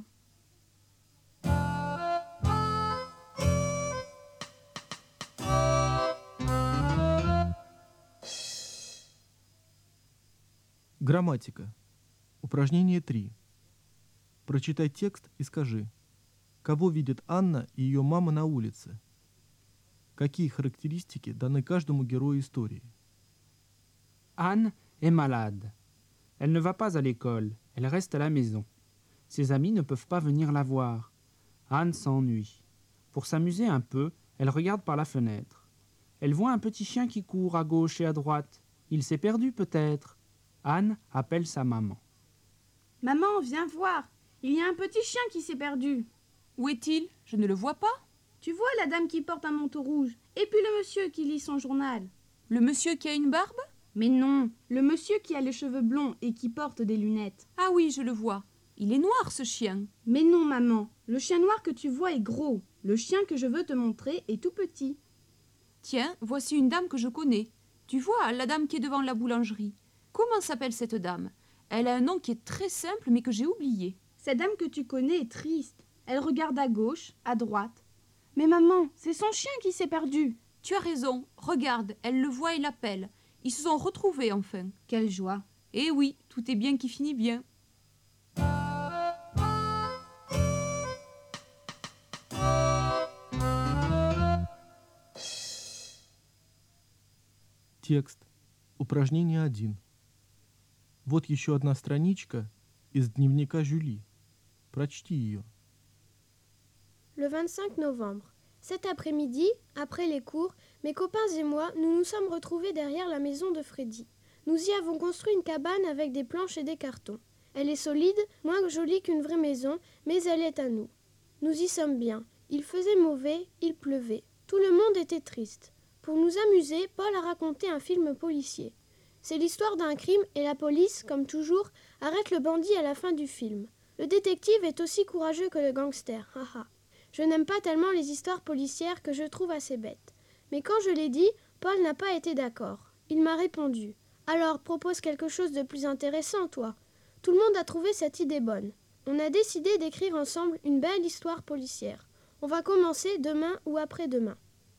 Speaker 6: Грамматика. Упражнение 3. Прочитай текст и скажи, кого видят Анна и ее мама на улице? Какие характеристики даны каждому герою истории?
Speaker 8: Anne est malade. Elle ne va pas à l'école, elle reste à la maison. Ses amis ne peuvent pas venir la voir. Anne s'ennuie. Pour s'amuser un peu, elle regarde par la fenêtre. Elle voit un petit chien qui court à gauche et à droite. Il s'est perdu peut-être. Anne appelle sa maman.
Speaker 5: Maman, viens voir. Il y a un petit chien qui s'est perdu.
Speaker 1: Où est-il? Je ne le vois pas.
Speaker 5: Tu vois la dame qui porte un manteau rouge et puis le monsieur qui lit son journal.
Speaker 1: Le monsieur qui a une barbe?
Speaker 5: Mais non, le monsieur qui a les cheveux blonds et qui porte des lunettes.
Speaker 1: Ah oui, je le vois. Il est noir, ce chien.
Speaker 5: Mais non, maman, le chien noir que tu vois est gros. Le chien que je veux te montrer est tout petit.
Speaker 1: Tiens, voici une dame que je connais. Tu vois, la dame qui est devant la boulangerie. Comment s'appelle cette dame? Elle a un nom qui est très simple mais que j'ai oublié.
Speaker 5: Cette dame que tu connais est triste. Elle regarde à gauche, à droite. Mais maman, c'est son chien qui s'est perdu.
Speaker 1: Tu as raison, regarde, elle le voit et l'appelle. Ils se sont retrouvés enfin.
Speaker 5: Quelle joie.
Speaker 1: Eh oui, tout est bien qui finit bien.
Speaker 6: Текст. Упражнение 1. Вот еще одна страничка из дневника Жюли. Прочти ее.
Speaker 3: Le 25 novembre. Cet après-midi, après les cours, mes copains et moi, nous nous sommes retrouvés derrière la maison de Freddy. Nous y avons construit une cabane avec des planches et des cartons. Elle est solide, moins jolie qu'une vraie maison, mais elle est à nous. Nous y sommes bien. Il faisait mauvais, il pleuvait. Tout le monde était triste. Pour nous amuser, Paul a raconté un film policier. C'est l'histoire d'un crime et la police, comme toujours, arrête le bandit à la fin du film. Le détective est aussi courageux que le gangster. Haha. Je n'aime pas tellement les histoires policières que je trouve assez bêtes. Mais quand je l'ai dit, Paul n'a pas été d'accord. Il m'a répondu. Alors, propose quelque chose de plus intéressant, toi. Tout le monde a trouvé cette idée bonne. On a décidé d'écrire ensemble une belle histoire policière. On va commencer demain ou après-demain.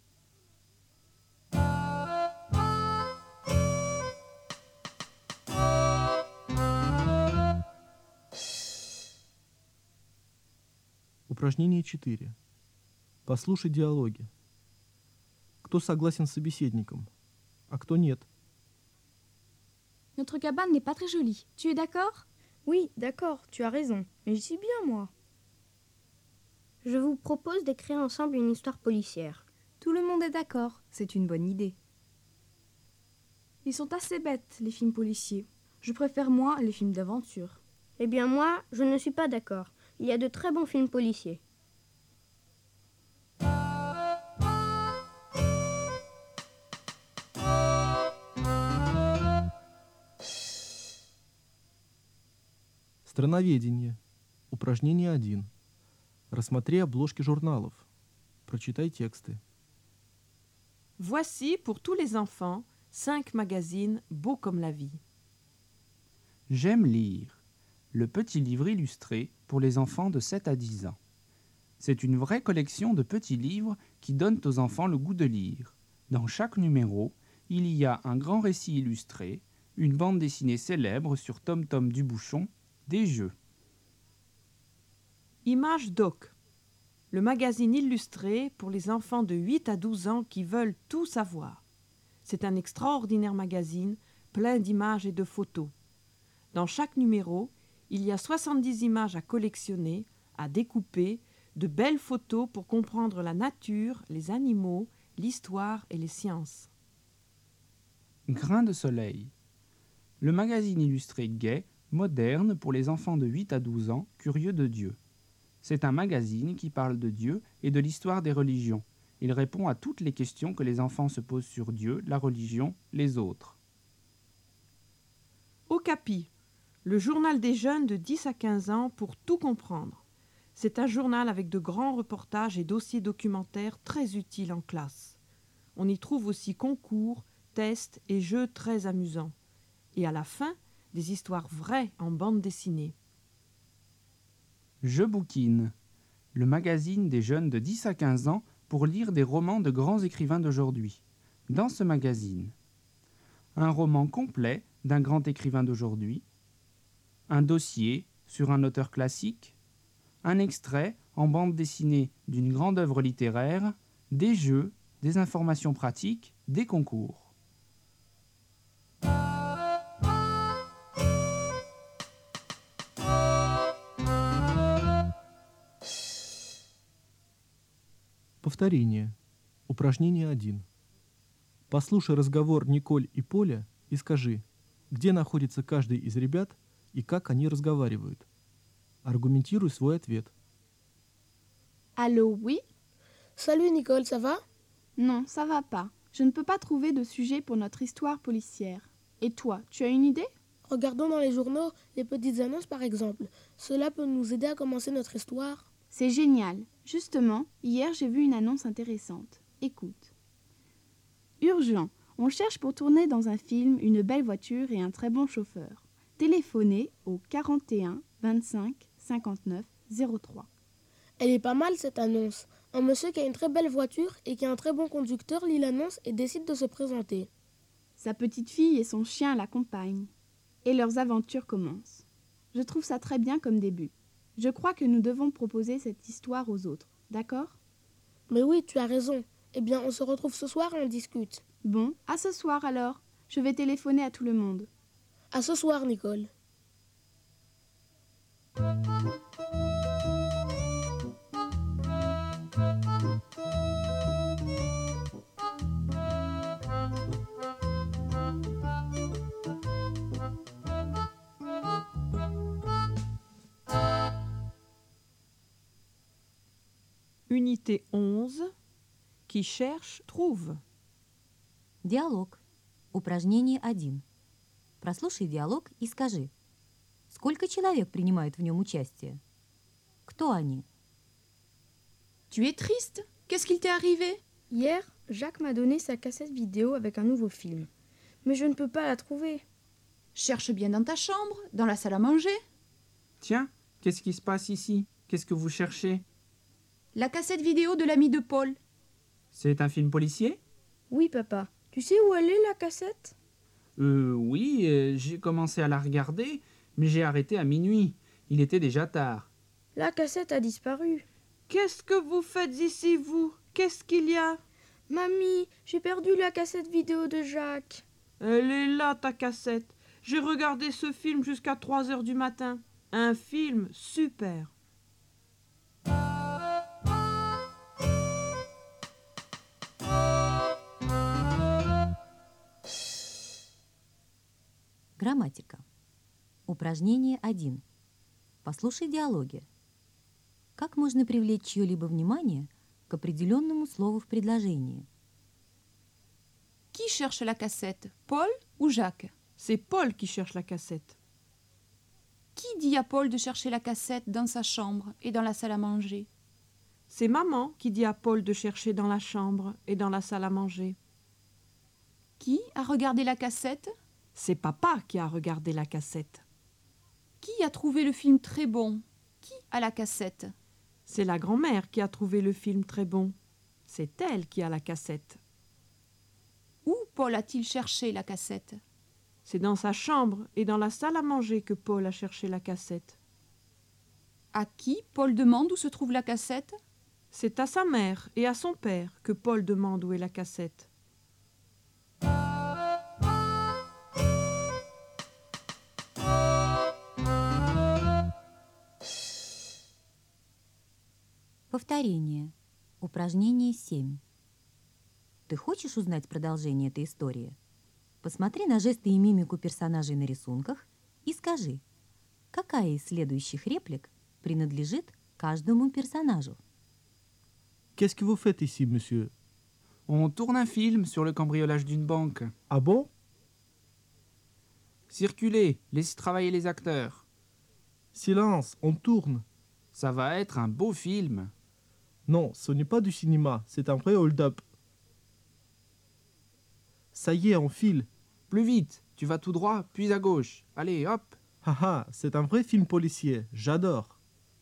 Speaker 6: Упражнение 4. Послушай диалоги. Кто согласен с собеседником, а кто нет?
Speaker 5: Notre cabane n'est pas très jolie. Tu es d'accord?
Speaker 9: Oui, d'accord, tu as raison. Mais j'y suis bien, moi. Je vous propose d'écrire ensemble une histoire policière.
Speaker 2: Tout le monde est d'accord, c'est une bonne idée.
Speaker 5: Ils sont assez bêtes, les films policiers. Je préfère, moi, les films d'aventure.
Speaker 9: Eh bien, moi, je ne suis pas d'accord. Il y a de très bons films policiers.
Speaker 6: Страноведение. Упражнение 1. Рассмотри обложки журналов. Прочитай тексты.
Speaker 7: Voici pour tous les enfants 5 magazines beaux comme la vie.
Speaker 8: J'aime lire. Le petit livre illustré pour les enfants de 7 à 10 ans. C'est une vraie collection de petits livres qui donnent aux enfants le goût de lire. Dans chaque numéro, il y a un grand récit illustré, une bande dessinée célèbre sur Tom Tom Dubouchon, des jeux.
Speaker 7: Image Doc, le magazine illustré pour les enfants de 8 à 12 ans qui veulent tout savoir. C'est un extraordinaire magazine plein d'images et de photos. Dans chaque numéro, il y a 70 images à collectionner, à découper, de belles photos pour comprendre la nature, les animaux, l'histoire et les sciences.
Speaker 8: Grain de soleil. Le magazine illustré gai, moderne pour les enfants de 8 à 12 ans, curieux de Dieu. C'est un magazine qui parle de Dieu et de l'histoire des religions. Il répond à toutes les questions que les enfants se posent sur Dieu, la religion, les autres.
Speaker 7: Okapi, le journal des jeunes de 10 à 15 ans pour tout comprendre. C'est un journal avec de grands reportages et dossiers documentaires très utiles en classe. On y trouve aussi concours, tests et jeux très amusants. Et à la fin, des histoires vraies en bande dessinée.
Speaker 8: Je bouquine, le magazine des jeunes de 10 à 15 ans pour lire des romans de grands écrivains d'aujourd'hui. Dans ce magazine, un roman complet d'un grand écrivain d'aujourd'hui, un dossier sur un auteur classique, un extrait en bande dessinée d'une grande œuvre littéraire, des jeux, des informations pratiques, des concours.
Speaker 6: Повторение. Упражнение 1. Послушай разговор Николь и Поля и скажи, где находится каждый из ребят и как они разговаривают. Аргументируй свой ответ.
Speaker 4: Allô, oui? Salut Nicole, ça va?
Speaker 11: Non, ça va pas. Je ne peux pas trouver de sujet pour notre histoire policière. Et toi, tu as une idée?
Speaker 4: Regardons dans les journaux les petites annonces par exemple. Cela peut nous aider à commencer notre histoire.
Speaker 11: C'est génial. Justement, hier j'ai vu une annonce intéressante. Écoute. Urgent. On cherche pour tourner dans un film une belle voiture et un très bon chauffeur. Téléphonez au 41 25 59 03.
Speaker 4: Elle est pas mal cette annonce. Un monsieur qui a une très belle voiture et qui est un très bon conducteur lit l'annonce et décide de se présenter.
Speaker 11: Sa petite fille et son chien l'accompagnent. Et leurs aventures commencent. Je trouve ça très bien comme début. Je crois que nous devons proposer cette histoire aux autres. D'accord ?
Speaker 4: Mais oui, tu as raison. Eh bien, on se retrouve ce soir et on discute.
Speaker 11: Bon, à ce soir alors. Je vais téléphoner à tout le monde.
Speaker 4: À ce soir, Nicole.
Speaker 7: Unité 11. Qui cherche, trouve.
Speaker 2: Диалог. Упражнение 1. Прослушай диалог и скажи. Сколько человек принимают в нем участие? Кто они?
Speaker 1: Tu es triste? Qu'est-ce qu'il t'est arrivé?
Speaker 9: Hier, Jacques m'a donné sa cassette vidéo avec un nouveau film. Mais je ne peux pas la trouver.
Speaker 1: Cherche bien dans ta chambre, dans la salle à manger.
Speaker 8: Tiens, qu'est-ce qui se passe ici? Qu'est-ce que vous cherchez?
Speaker 1: La cassette vidéo de l'ami de Paul.
Speaker 8: C'est un film policier?
Speaker 9: Oui, papa. Tu sais où elle est, la cassette?
Speaker 8: Oui, j'ai commencé à la regarder, mais j'ai arrêté à minuit. Il était déjà tard.
Speaker 9: La cassette a disparu.
Speaker 7: Qu'est-ce que vous faites ici, vous? Qu'est-ce qu'il y a?
Speaker 9: Mamie, j'ai perdu la cassette vidéo de Jacques.
Speaker 7: Elle est là, ta cassette. J'ai regardé ce film jusqu'à 3 heures du matin. Un film super.
Speaker 2: Грамматика. Упражнение 1. Послушай диалоги. Как можно привлечь чье-либо внимание к определенному слову в предложении?
Speaker 1: Qui cherche la cassette? Paul ou Jacques?
Speaker 7: C'est Paul qui cherche la cassette.
Speaker 1: Qui dit à Paul de chercher la cassette dans sa chambre et dans la salle à manger?
Speaker 7: C'est maman qui dit à Paul de chercher dans la chambre et dans la salle à manger.
Speaker 1: Qui a regardé la cassette?
Speaker 7: C'est papa qui a regardé la cassette.
Speaker 1: Qui a trouvé le film très bon? Qui a la cassette?
Speaker 7: C'est la grand-mère qui a trouvé le film très bon. C'est elle qui a la cassette.
Speaker 1: Où Paul a-t-il cherché la cassette?
Speaker 7: C'est dans sa chambre et dans la salle à manger que Paul a cherché la cassette.
Speaker 1: À qui Paul demande où se trouve la cassette?
Speaker 7: C'est à sa mère et à son père que Paul demande où est la cassette.
Speaker 2: Повторение. Упражнение 7. Ты хочешь узнать продолжение этой истории? Посмотри на жесты и мимику персонажей на рисунках и скажи, какая из следующих реплик принадлежит каждому персонажу.
Speaker 6: Qu'est-ce que vous faites ici, monsieur?
Speaker 8: On tourne un film sur le cambriolage d'une banque.
Speaker 6: Ah bon?
Speaker 8: Circulez, laissez travailler les acteurs.
Speaker 6: Silence, on tourne.
Speaker 8: Ça va être un beau film.
Speaker 6: Non, ce n'est pas du cinéma, c'est un vrai hold-up. Ça y est, on file.
Speaker 8: Plus vite, tu vas tout droit, puis à gauche. Allez, hop.
Speaker 6: Haha, c'est un vrai film policier, j'adore.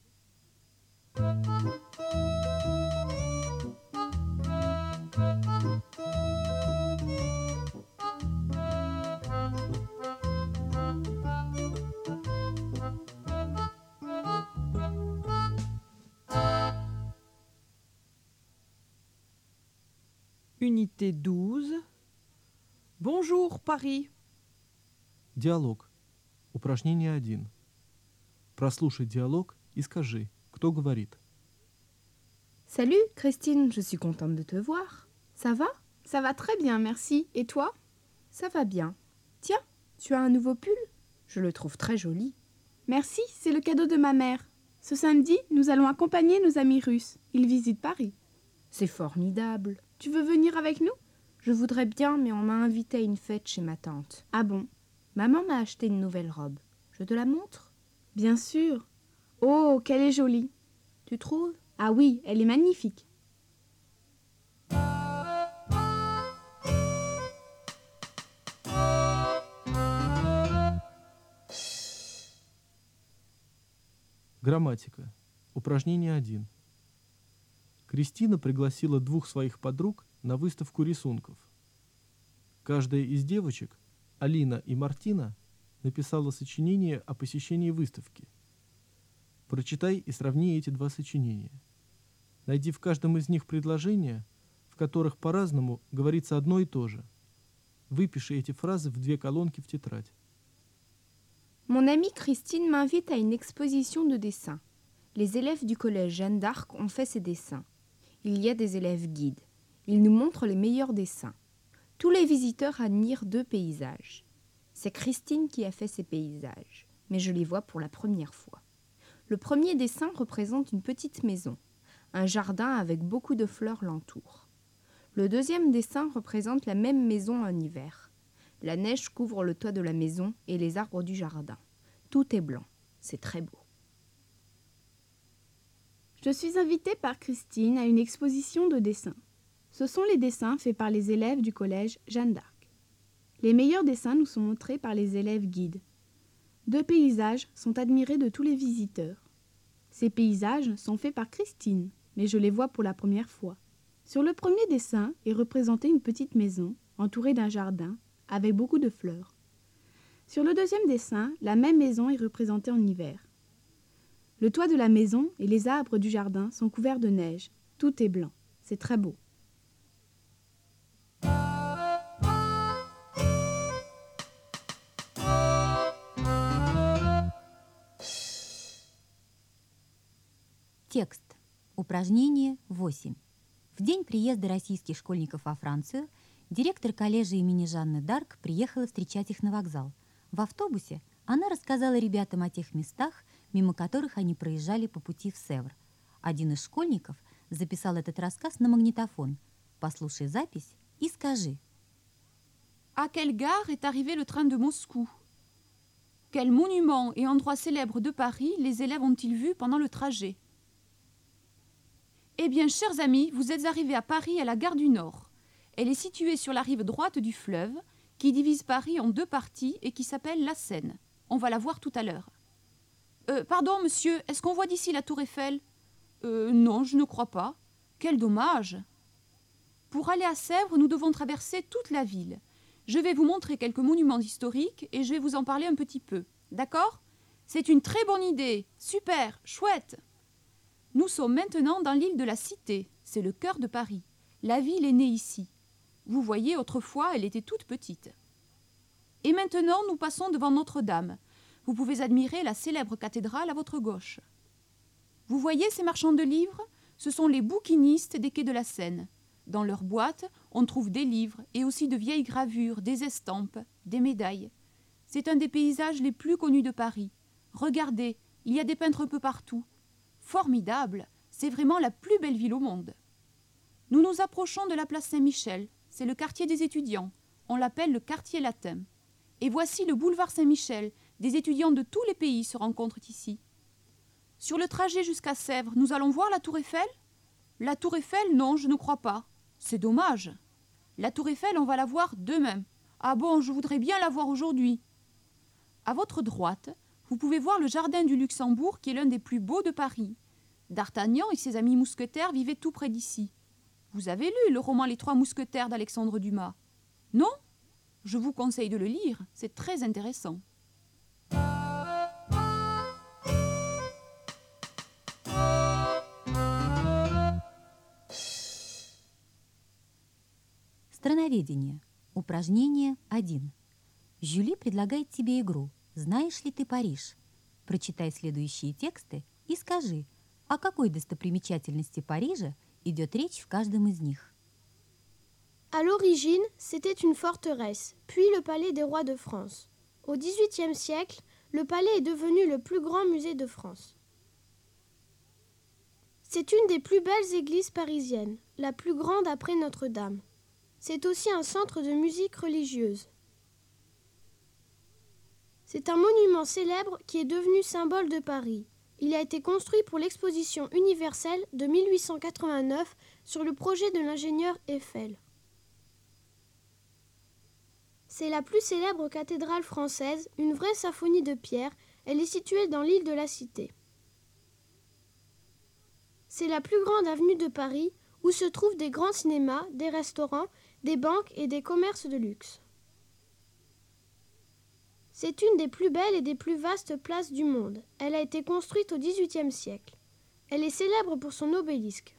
Speaker 7: Unité 12. Bonjour, Paris.
Speaker 6: Диалог. Упражнение 1. Прослушай диалог и скажи, кто говорит.
Speaker 11: Salut, Christine, je suis contente de te voir. Ça va? Ça va très bien, merci. Et toi? Ça va bien. Tiens, tu as un nouveau pull? Je le trouve très joli. Merci, c'est le cadeau de ma mère. Ce samedi, nous allons accompagner nos amis russes. Ils visitent Paris. C'est formidable. Tu veux venir avec nous? Je voudrais bien, mais on m'a invité à une fête chez ma tante. Ah bon? Maman m'a acheté une nouvelle robe. Je te la montre? Bien sûr. Oh, qu'elle est jolie. Tu trouves? Ah oui, elle est magnifique.
Speaker 6: Грамматика. Упражнение 1. Кристина пригласила 2 своих подруг на выставку рисунков. Каждая из девочек, Алина и Мартина, написала сочинение о посещении выставки. Прочитай и сравни эти 2 сочинения. Найди в каждом из них предложения, в которых по-разному говорится одно и то же. Выпиши эти фразы в 2 колонки в тетрадь.
Speaker 11: Mon amie Christine m'invite à une exposition de dessins. Les élèves du collège Jeanne d'Arc ont fait ces dessins. Il y a des élèves guides. Ils nous montrent les meilleurs dessins. Tous les visiteurs admirent 2 paysages. C'est Christine qui a fait ces paysages, mais je les vois pour la première fois. Le premier dessin représente une petite maison. Un jardin avec beaucoup de fleurs l'entoure. Le deuxième dessin représente la même maison en hiver. La neige couvre le toit de la maison et les arbres du jardin. Tout est blanc. C'est très beau.
Speaker 12: Je suis invitée par Christine à une exposition de dessins. Ce sont les dessins faits par les élèves du collège Jeanne d'Arc. Les meilleurs dessins nous sont montrés par les élèves guides. 2 paysages sont admirés de tous les visiteurs. Ces paysages sont faits par Christine, mais je les vois pour la première fois. Sur le premier dessin est représentée une petite maison entourée d'un jardin avec beaucoup de fleurs. Sur le deuxième dessin, la même maison est représentée en hiver. Le toit de la maison et les arbres du jardin sont couverts de neige. Tout est blanc. C'est très beau.
Speaker 2: Текст. Упражнение 8. В день приезда российских школьников во Францию директор колледжа имени Жанны д'Арк приехала встречать их на вокзал. В автобусе она рассказала ребятам о тех местах, мимо которых они проезжали по пути в Севр. Один из школьников записал этот рассказ на магнитофон. Послушай запись и скажи.
Speaker 1: À quelle gare est arrivé le train de Moscou? Quels monuments et endroits célèbres de Paris les élèves ont-ils vus pendant le trajet? Eh bien, chers amis, vous êtes arrivés à Paris à la gare du Nord. Elle est située sur la rive droite du fleuve, qui divise Paris en 2 parties et qui s'appelle la Seine. On va la voir tout à l'heure. Pardon, monsieur, est-ce qu'on voit d'ici la Tour Eiffel? Non, je ne crois pas. Quel dommage! Pour aller à Sèvres, nous devons traverser toute la ville. Je vais vous montrer quelques monuments historiques et je vais vous en parler un petit peu. D'accord? C'est une très bonne idée. Super, chouette! Nous sommes maintenant dans l'île de la Cité. C'est le cœur de Paris. La ville est née ici. Vous voyez, autrefois, elle était toute petite. Et maintenant, nous passons devant Notre-Dame. Vous pouvez admirer la célèbre cathédrale à votre gauche. Vous voyez ces marchands de livres? Ce sont les bouquinistes des quais de la Seine. Dans leurs boîtes, on trouve des livres et aussi de vieilles gravures, des estampes, des médailles. C'est un des paysages les plus connus de Paris. Regardez, il y a des peintres un peu partout. Formidable, c'est vraiment la plus belle ville au monde. Nous nous approchons de la place Saint-Michel. C'est le quartier des étudiants. On l'appelle le quartier latin. Et voici le boulevard Saint-Michel. Des étudiants de tous les pays se rencontrent ici. Sur le trajet jusqu'à Sèvres, nous allons voir la Tour Eiffel? La Tour Eiffel, non, je ne crois pas. C'est dommage. La Tour Eiffel, on va la voir demain. Ah bon, je voudrais bien la voir aujourd'hui. À votre droite, vous pouvez voir le jardin du Luxembourg qui est l'un des plus beaux de Paris. D'Artagnan et ses amis mousquetaires vivaient tout près d'ici. Vous avez lu le roman Les 3 mousquetaires d'Alexandre Dumas? Non? Je vous conseille de le lire, c'est très intéressant.
Speaker 2: Страноведение. Упражнение 1. Жюли предлагает тебе игру «Знаешь ли ты Париж?». Прочитай следующие тексты и скажи, о какой достопримечательности Парижа идет речь в каждом из них.
Speaker 3: À l'origine, c'était une forteresse, puis le palais des rois de France. Au XVIIIe siècle, le palais est devenu le plus grand musée de France. C'est une des plus belles églises parisiennes, la plus grande après Notre-Dame. C'est aussi un centre de musique religieuse. C'est un monument célèbre qui est devenu symbole de Paris. Il a été construit pour l'exposition universelle de 1889 sur le projet de l'ingénieur Eiffel. C'est la plus célèbre cathédrale française, une vraie symphonie de pierre. Elle est située dans l'île de la Cité. C'est la plus grande avenue de Paris où se trouvent des grands cinémas, des restaurants, des banques et des commerces de luxe. C'est une des plus belles et des plus vastes places du monde. Elle a été construite au XVIIIe siècle. Elle est célèbre pour son obélisque.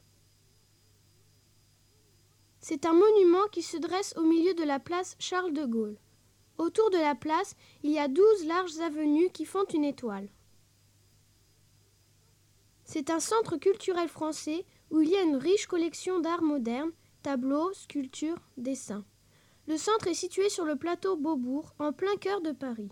Speaker 3: C'est un monument qui se dresse au milieu de la place Charles de Gaulle. Autour de la place, il y a 12 larges avenues qui font une étoile. C'est un centre culturel français où il y a une riche collection d'art moderne, tableaux, sculptures, dessins. Le centre est situé sur le plateau Beaubourg, en plein cœur de Paris.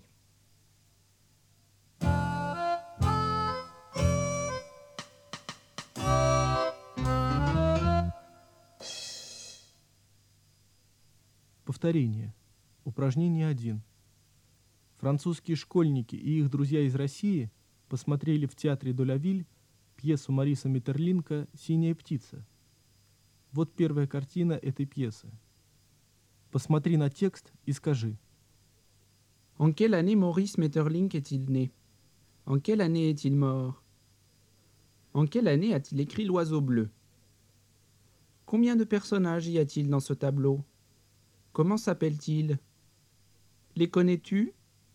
Speaker 6: Повторение. Упражнение 1. Французские школьники и их друзья из России посмотрели в театре Долявиль пьесу Мариса Метерлинка «Синяя птица». Вот первая картина этой пьесы. Посмотри на текст и скажи.
Speaker 8: En quelle année Maurice Maeterlinck est-il né? En quelle année est-il mort? En quelle année a-t-il écrit L'Oiseau bleu? Combien de personnages y a-t-il dans ce tableau? Comment s'appellent-ils? Les connais-tu?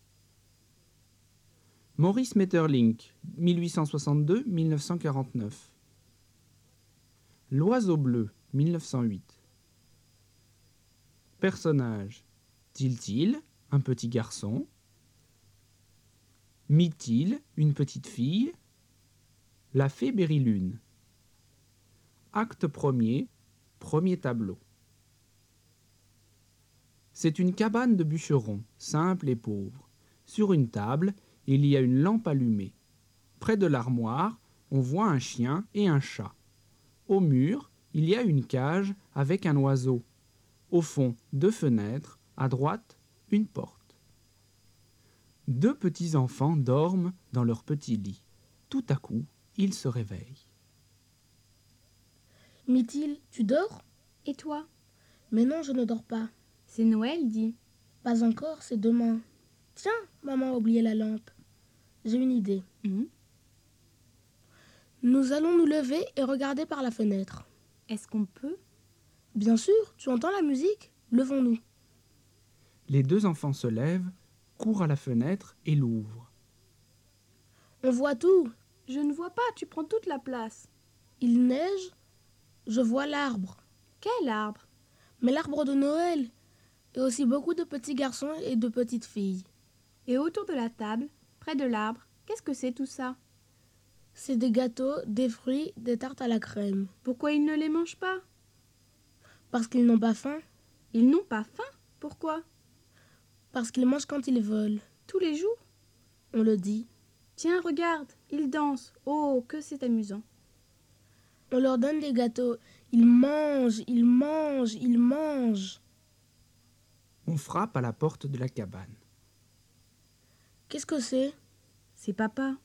Speaker 8: Maurice Maeterlinck, 1862-1949. L'Oiseau bleu, 1908. Personnage. Tiltil, un petit garçon. Mithil, une petite fille. La fée Bérilune. Acte premier, premier tableau. C'est une cabane de bûcheron, simple et pauvre. Sur une table, il y a une lampe allumée. Près de l'armoire, on voit un chien et un chat. Au mur, il y a une cage avec un oiseau. Au fond, 2 fenêtres, à droite, une porte. 2 petits enfants dorment dans leur petit lit. Tout à coup, ils se réveillent.
Speaker 4: Mithil, tu dors?
Speaker 12: Et toi?
Speaker 4: Mais non, je ne dors pas.
Speaker 12: C'est Noël, dis.
Speaker 4: Pas encore, c'est demain. Tiens, maman a oublié la lampe. J'ai une idée. Nous allons nous lever et regarder par la fenêtre.
Speaker 12: Est-ce qu'on peut?
Speaker 4: Bien sûr, tu entends la musique? Levons-nous.
Speaker 8: Les 2 enfants se lèvent, courent à la fenêtre et l'ouvrent.
Speaker 4: On voit tout.
Speaker 12: Je ne vois pas, tu prends toute la place.
Speaker 4: Il neige. Je vois l'arbre.
Speaker 12: Quel arbre?
Speaker 4: Mais l'arbre de Noël. Et aussi beaucoup de petits garçons et de petites filles.
Speaker 12: Et autour de la table, près de l'arbre, qu'est-ce que c'est tout ça?
Speaker 4: C'est des gâteaux, des fruits, des tartes à la crème.
Speaker 12: Pourquoi ils ne les mangent pas?
Speaker 4: Parce qu'ils n'ont pas faim.
Speaker 12: Ils n'ont pas faim? Pourquoi?
Speaker 4: Parce qu'ils mangent quand ils veulent.
Speaker 12: Tous les jours?
Speaker 4: On le dit.
Speaker 12: Tiens, regarde, ils dansent. Oh, que c'est amusant.
Speaker 4: On leur donne des gâteaux. Ils mangent, ils mangent, ils mangent.
Speaker 8: On frappe à la porte de la cabane.
Speaker 4: Qu'est-ce que c'est?
Speaker 12: C'est papa.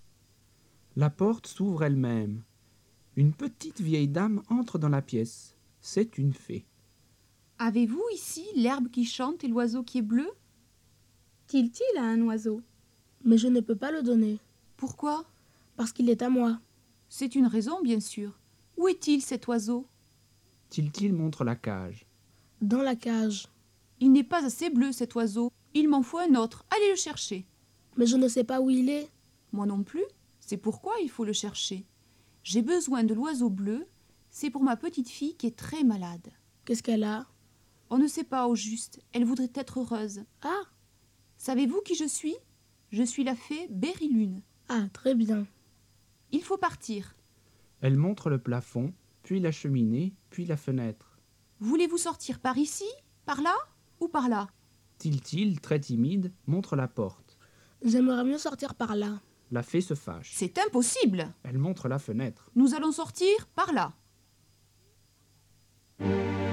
Speaker 8: La porte s'ouvre elle-même. Une petite vieille dame entre dans la pièce. C'est une fée.
Speaker 1: Avez-vous ici l'herbe qui chante et l'oiseau qui est bleu?
Speaker 12: Tiltil a un oiseau.
Speaker 4: Mais je ne peux pas le donner.
Speaker 1: Pourquoi?
Speaker 4: Parce qu'il est à moi.
Speaker 1: C'est une raison, bien sûr. Où est-il, cet oiseau?
Speaker 8: Tiltil montre la cage.
Speaker 4: Dans la cage.
Speaker 1: Il n'est pas assez bleu, cet oiseau. Il m'en faut un autre. Allez le chercher.
Speaker 4: Mais je ne sais pas où il est.
Speaker 1: Moi non plus. C'est pourquoi il faut le chercher. J'ai besoin de l'oiseau bleu. C'est pour ma petite fille qui est très malade.
Speaker 4: Qu'est-ce qu'elle a?
Speaker 1: On ne sait pas au juste. Elle voudrait être heureuse.
Speaker 3: Ah!
Speaker 1: Savez-vous qui je suis? Je suis la fée Bérilune.
Speaker 4: Ah, très bien.
Speaker 1: Il faut partir.
Speaker 8: Elle montre le plafond, puis la cheminée, puis la fenêtre.
Speaker 1: Voulez-vous sortir par ici, par là ou par là?
Speaker 8: Tiltil, très timide, montre la porte.
Speaker 4: J'aimerais mieux sortir par là.
Speaker 8: La fée se fâche.
Speaker 1: C'est impossible.
Speaker 8: Elle montre la fenêtre.
Speaker 1: Nous allons sortir par là.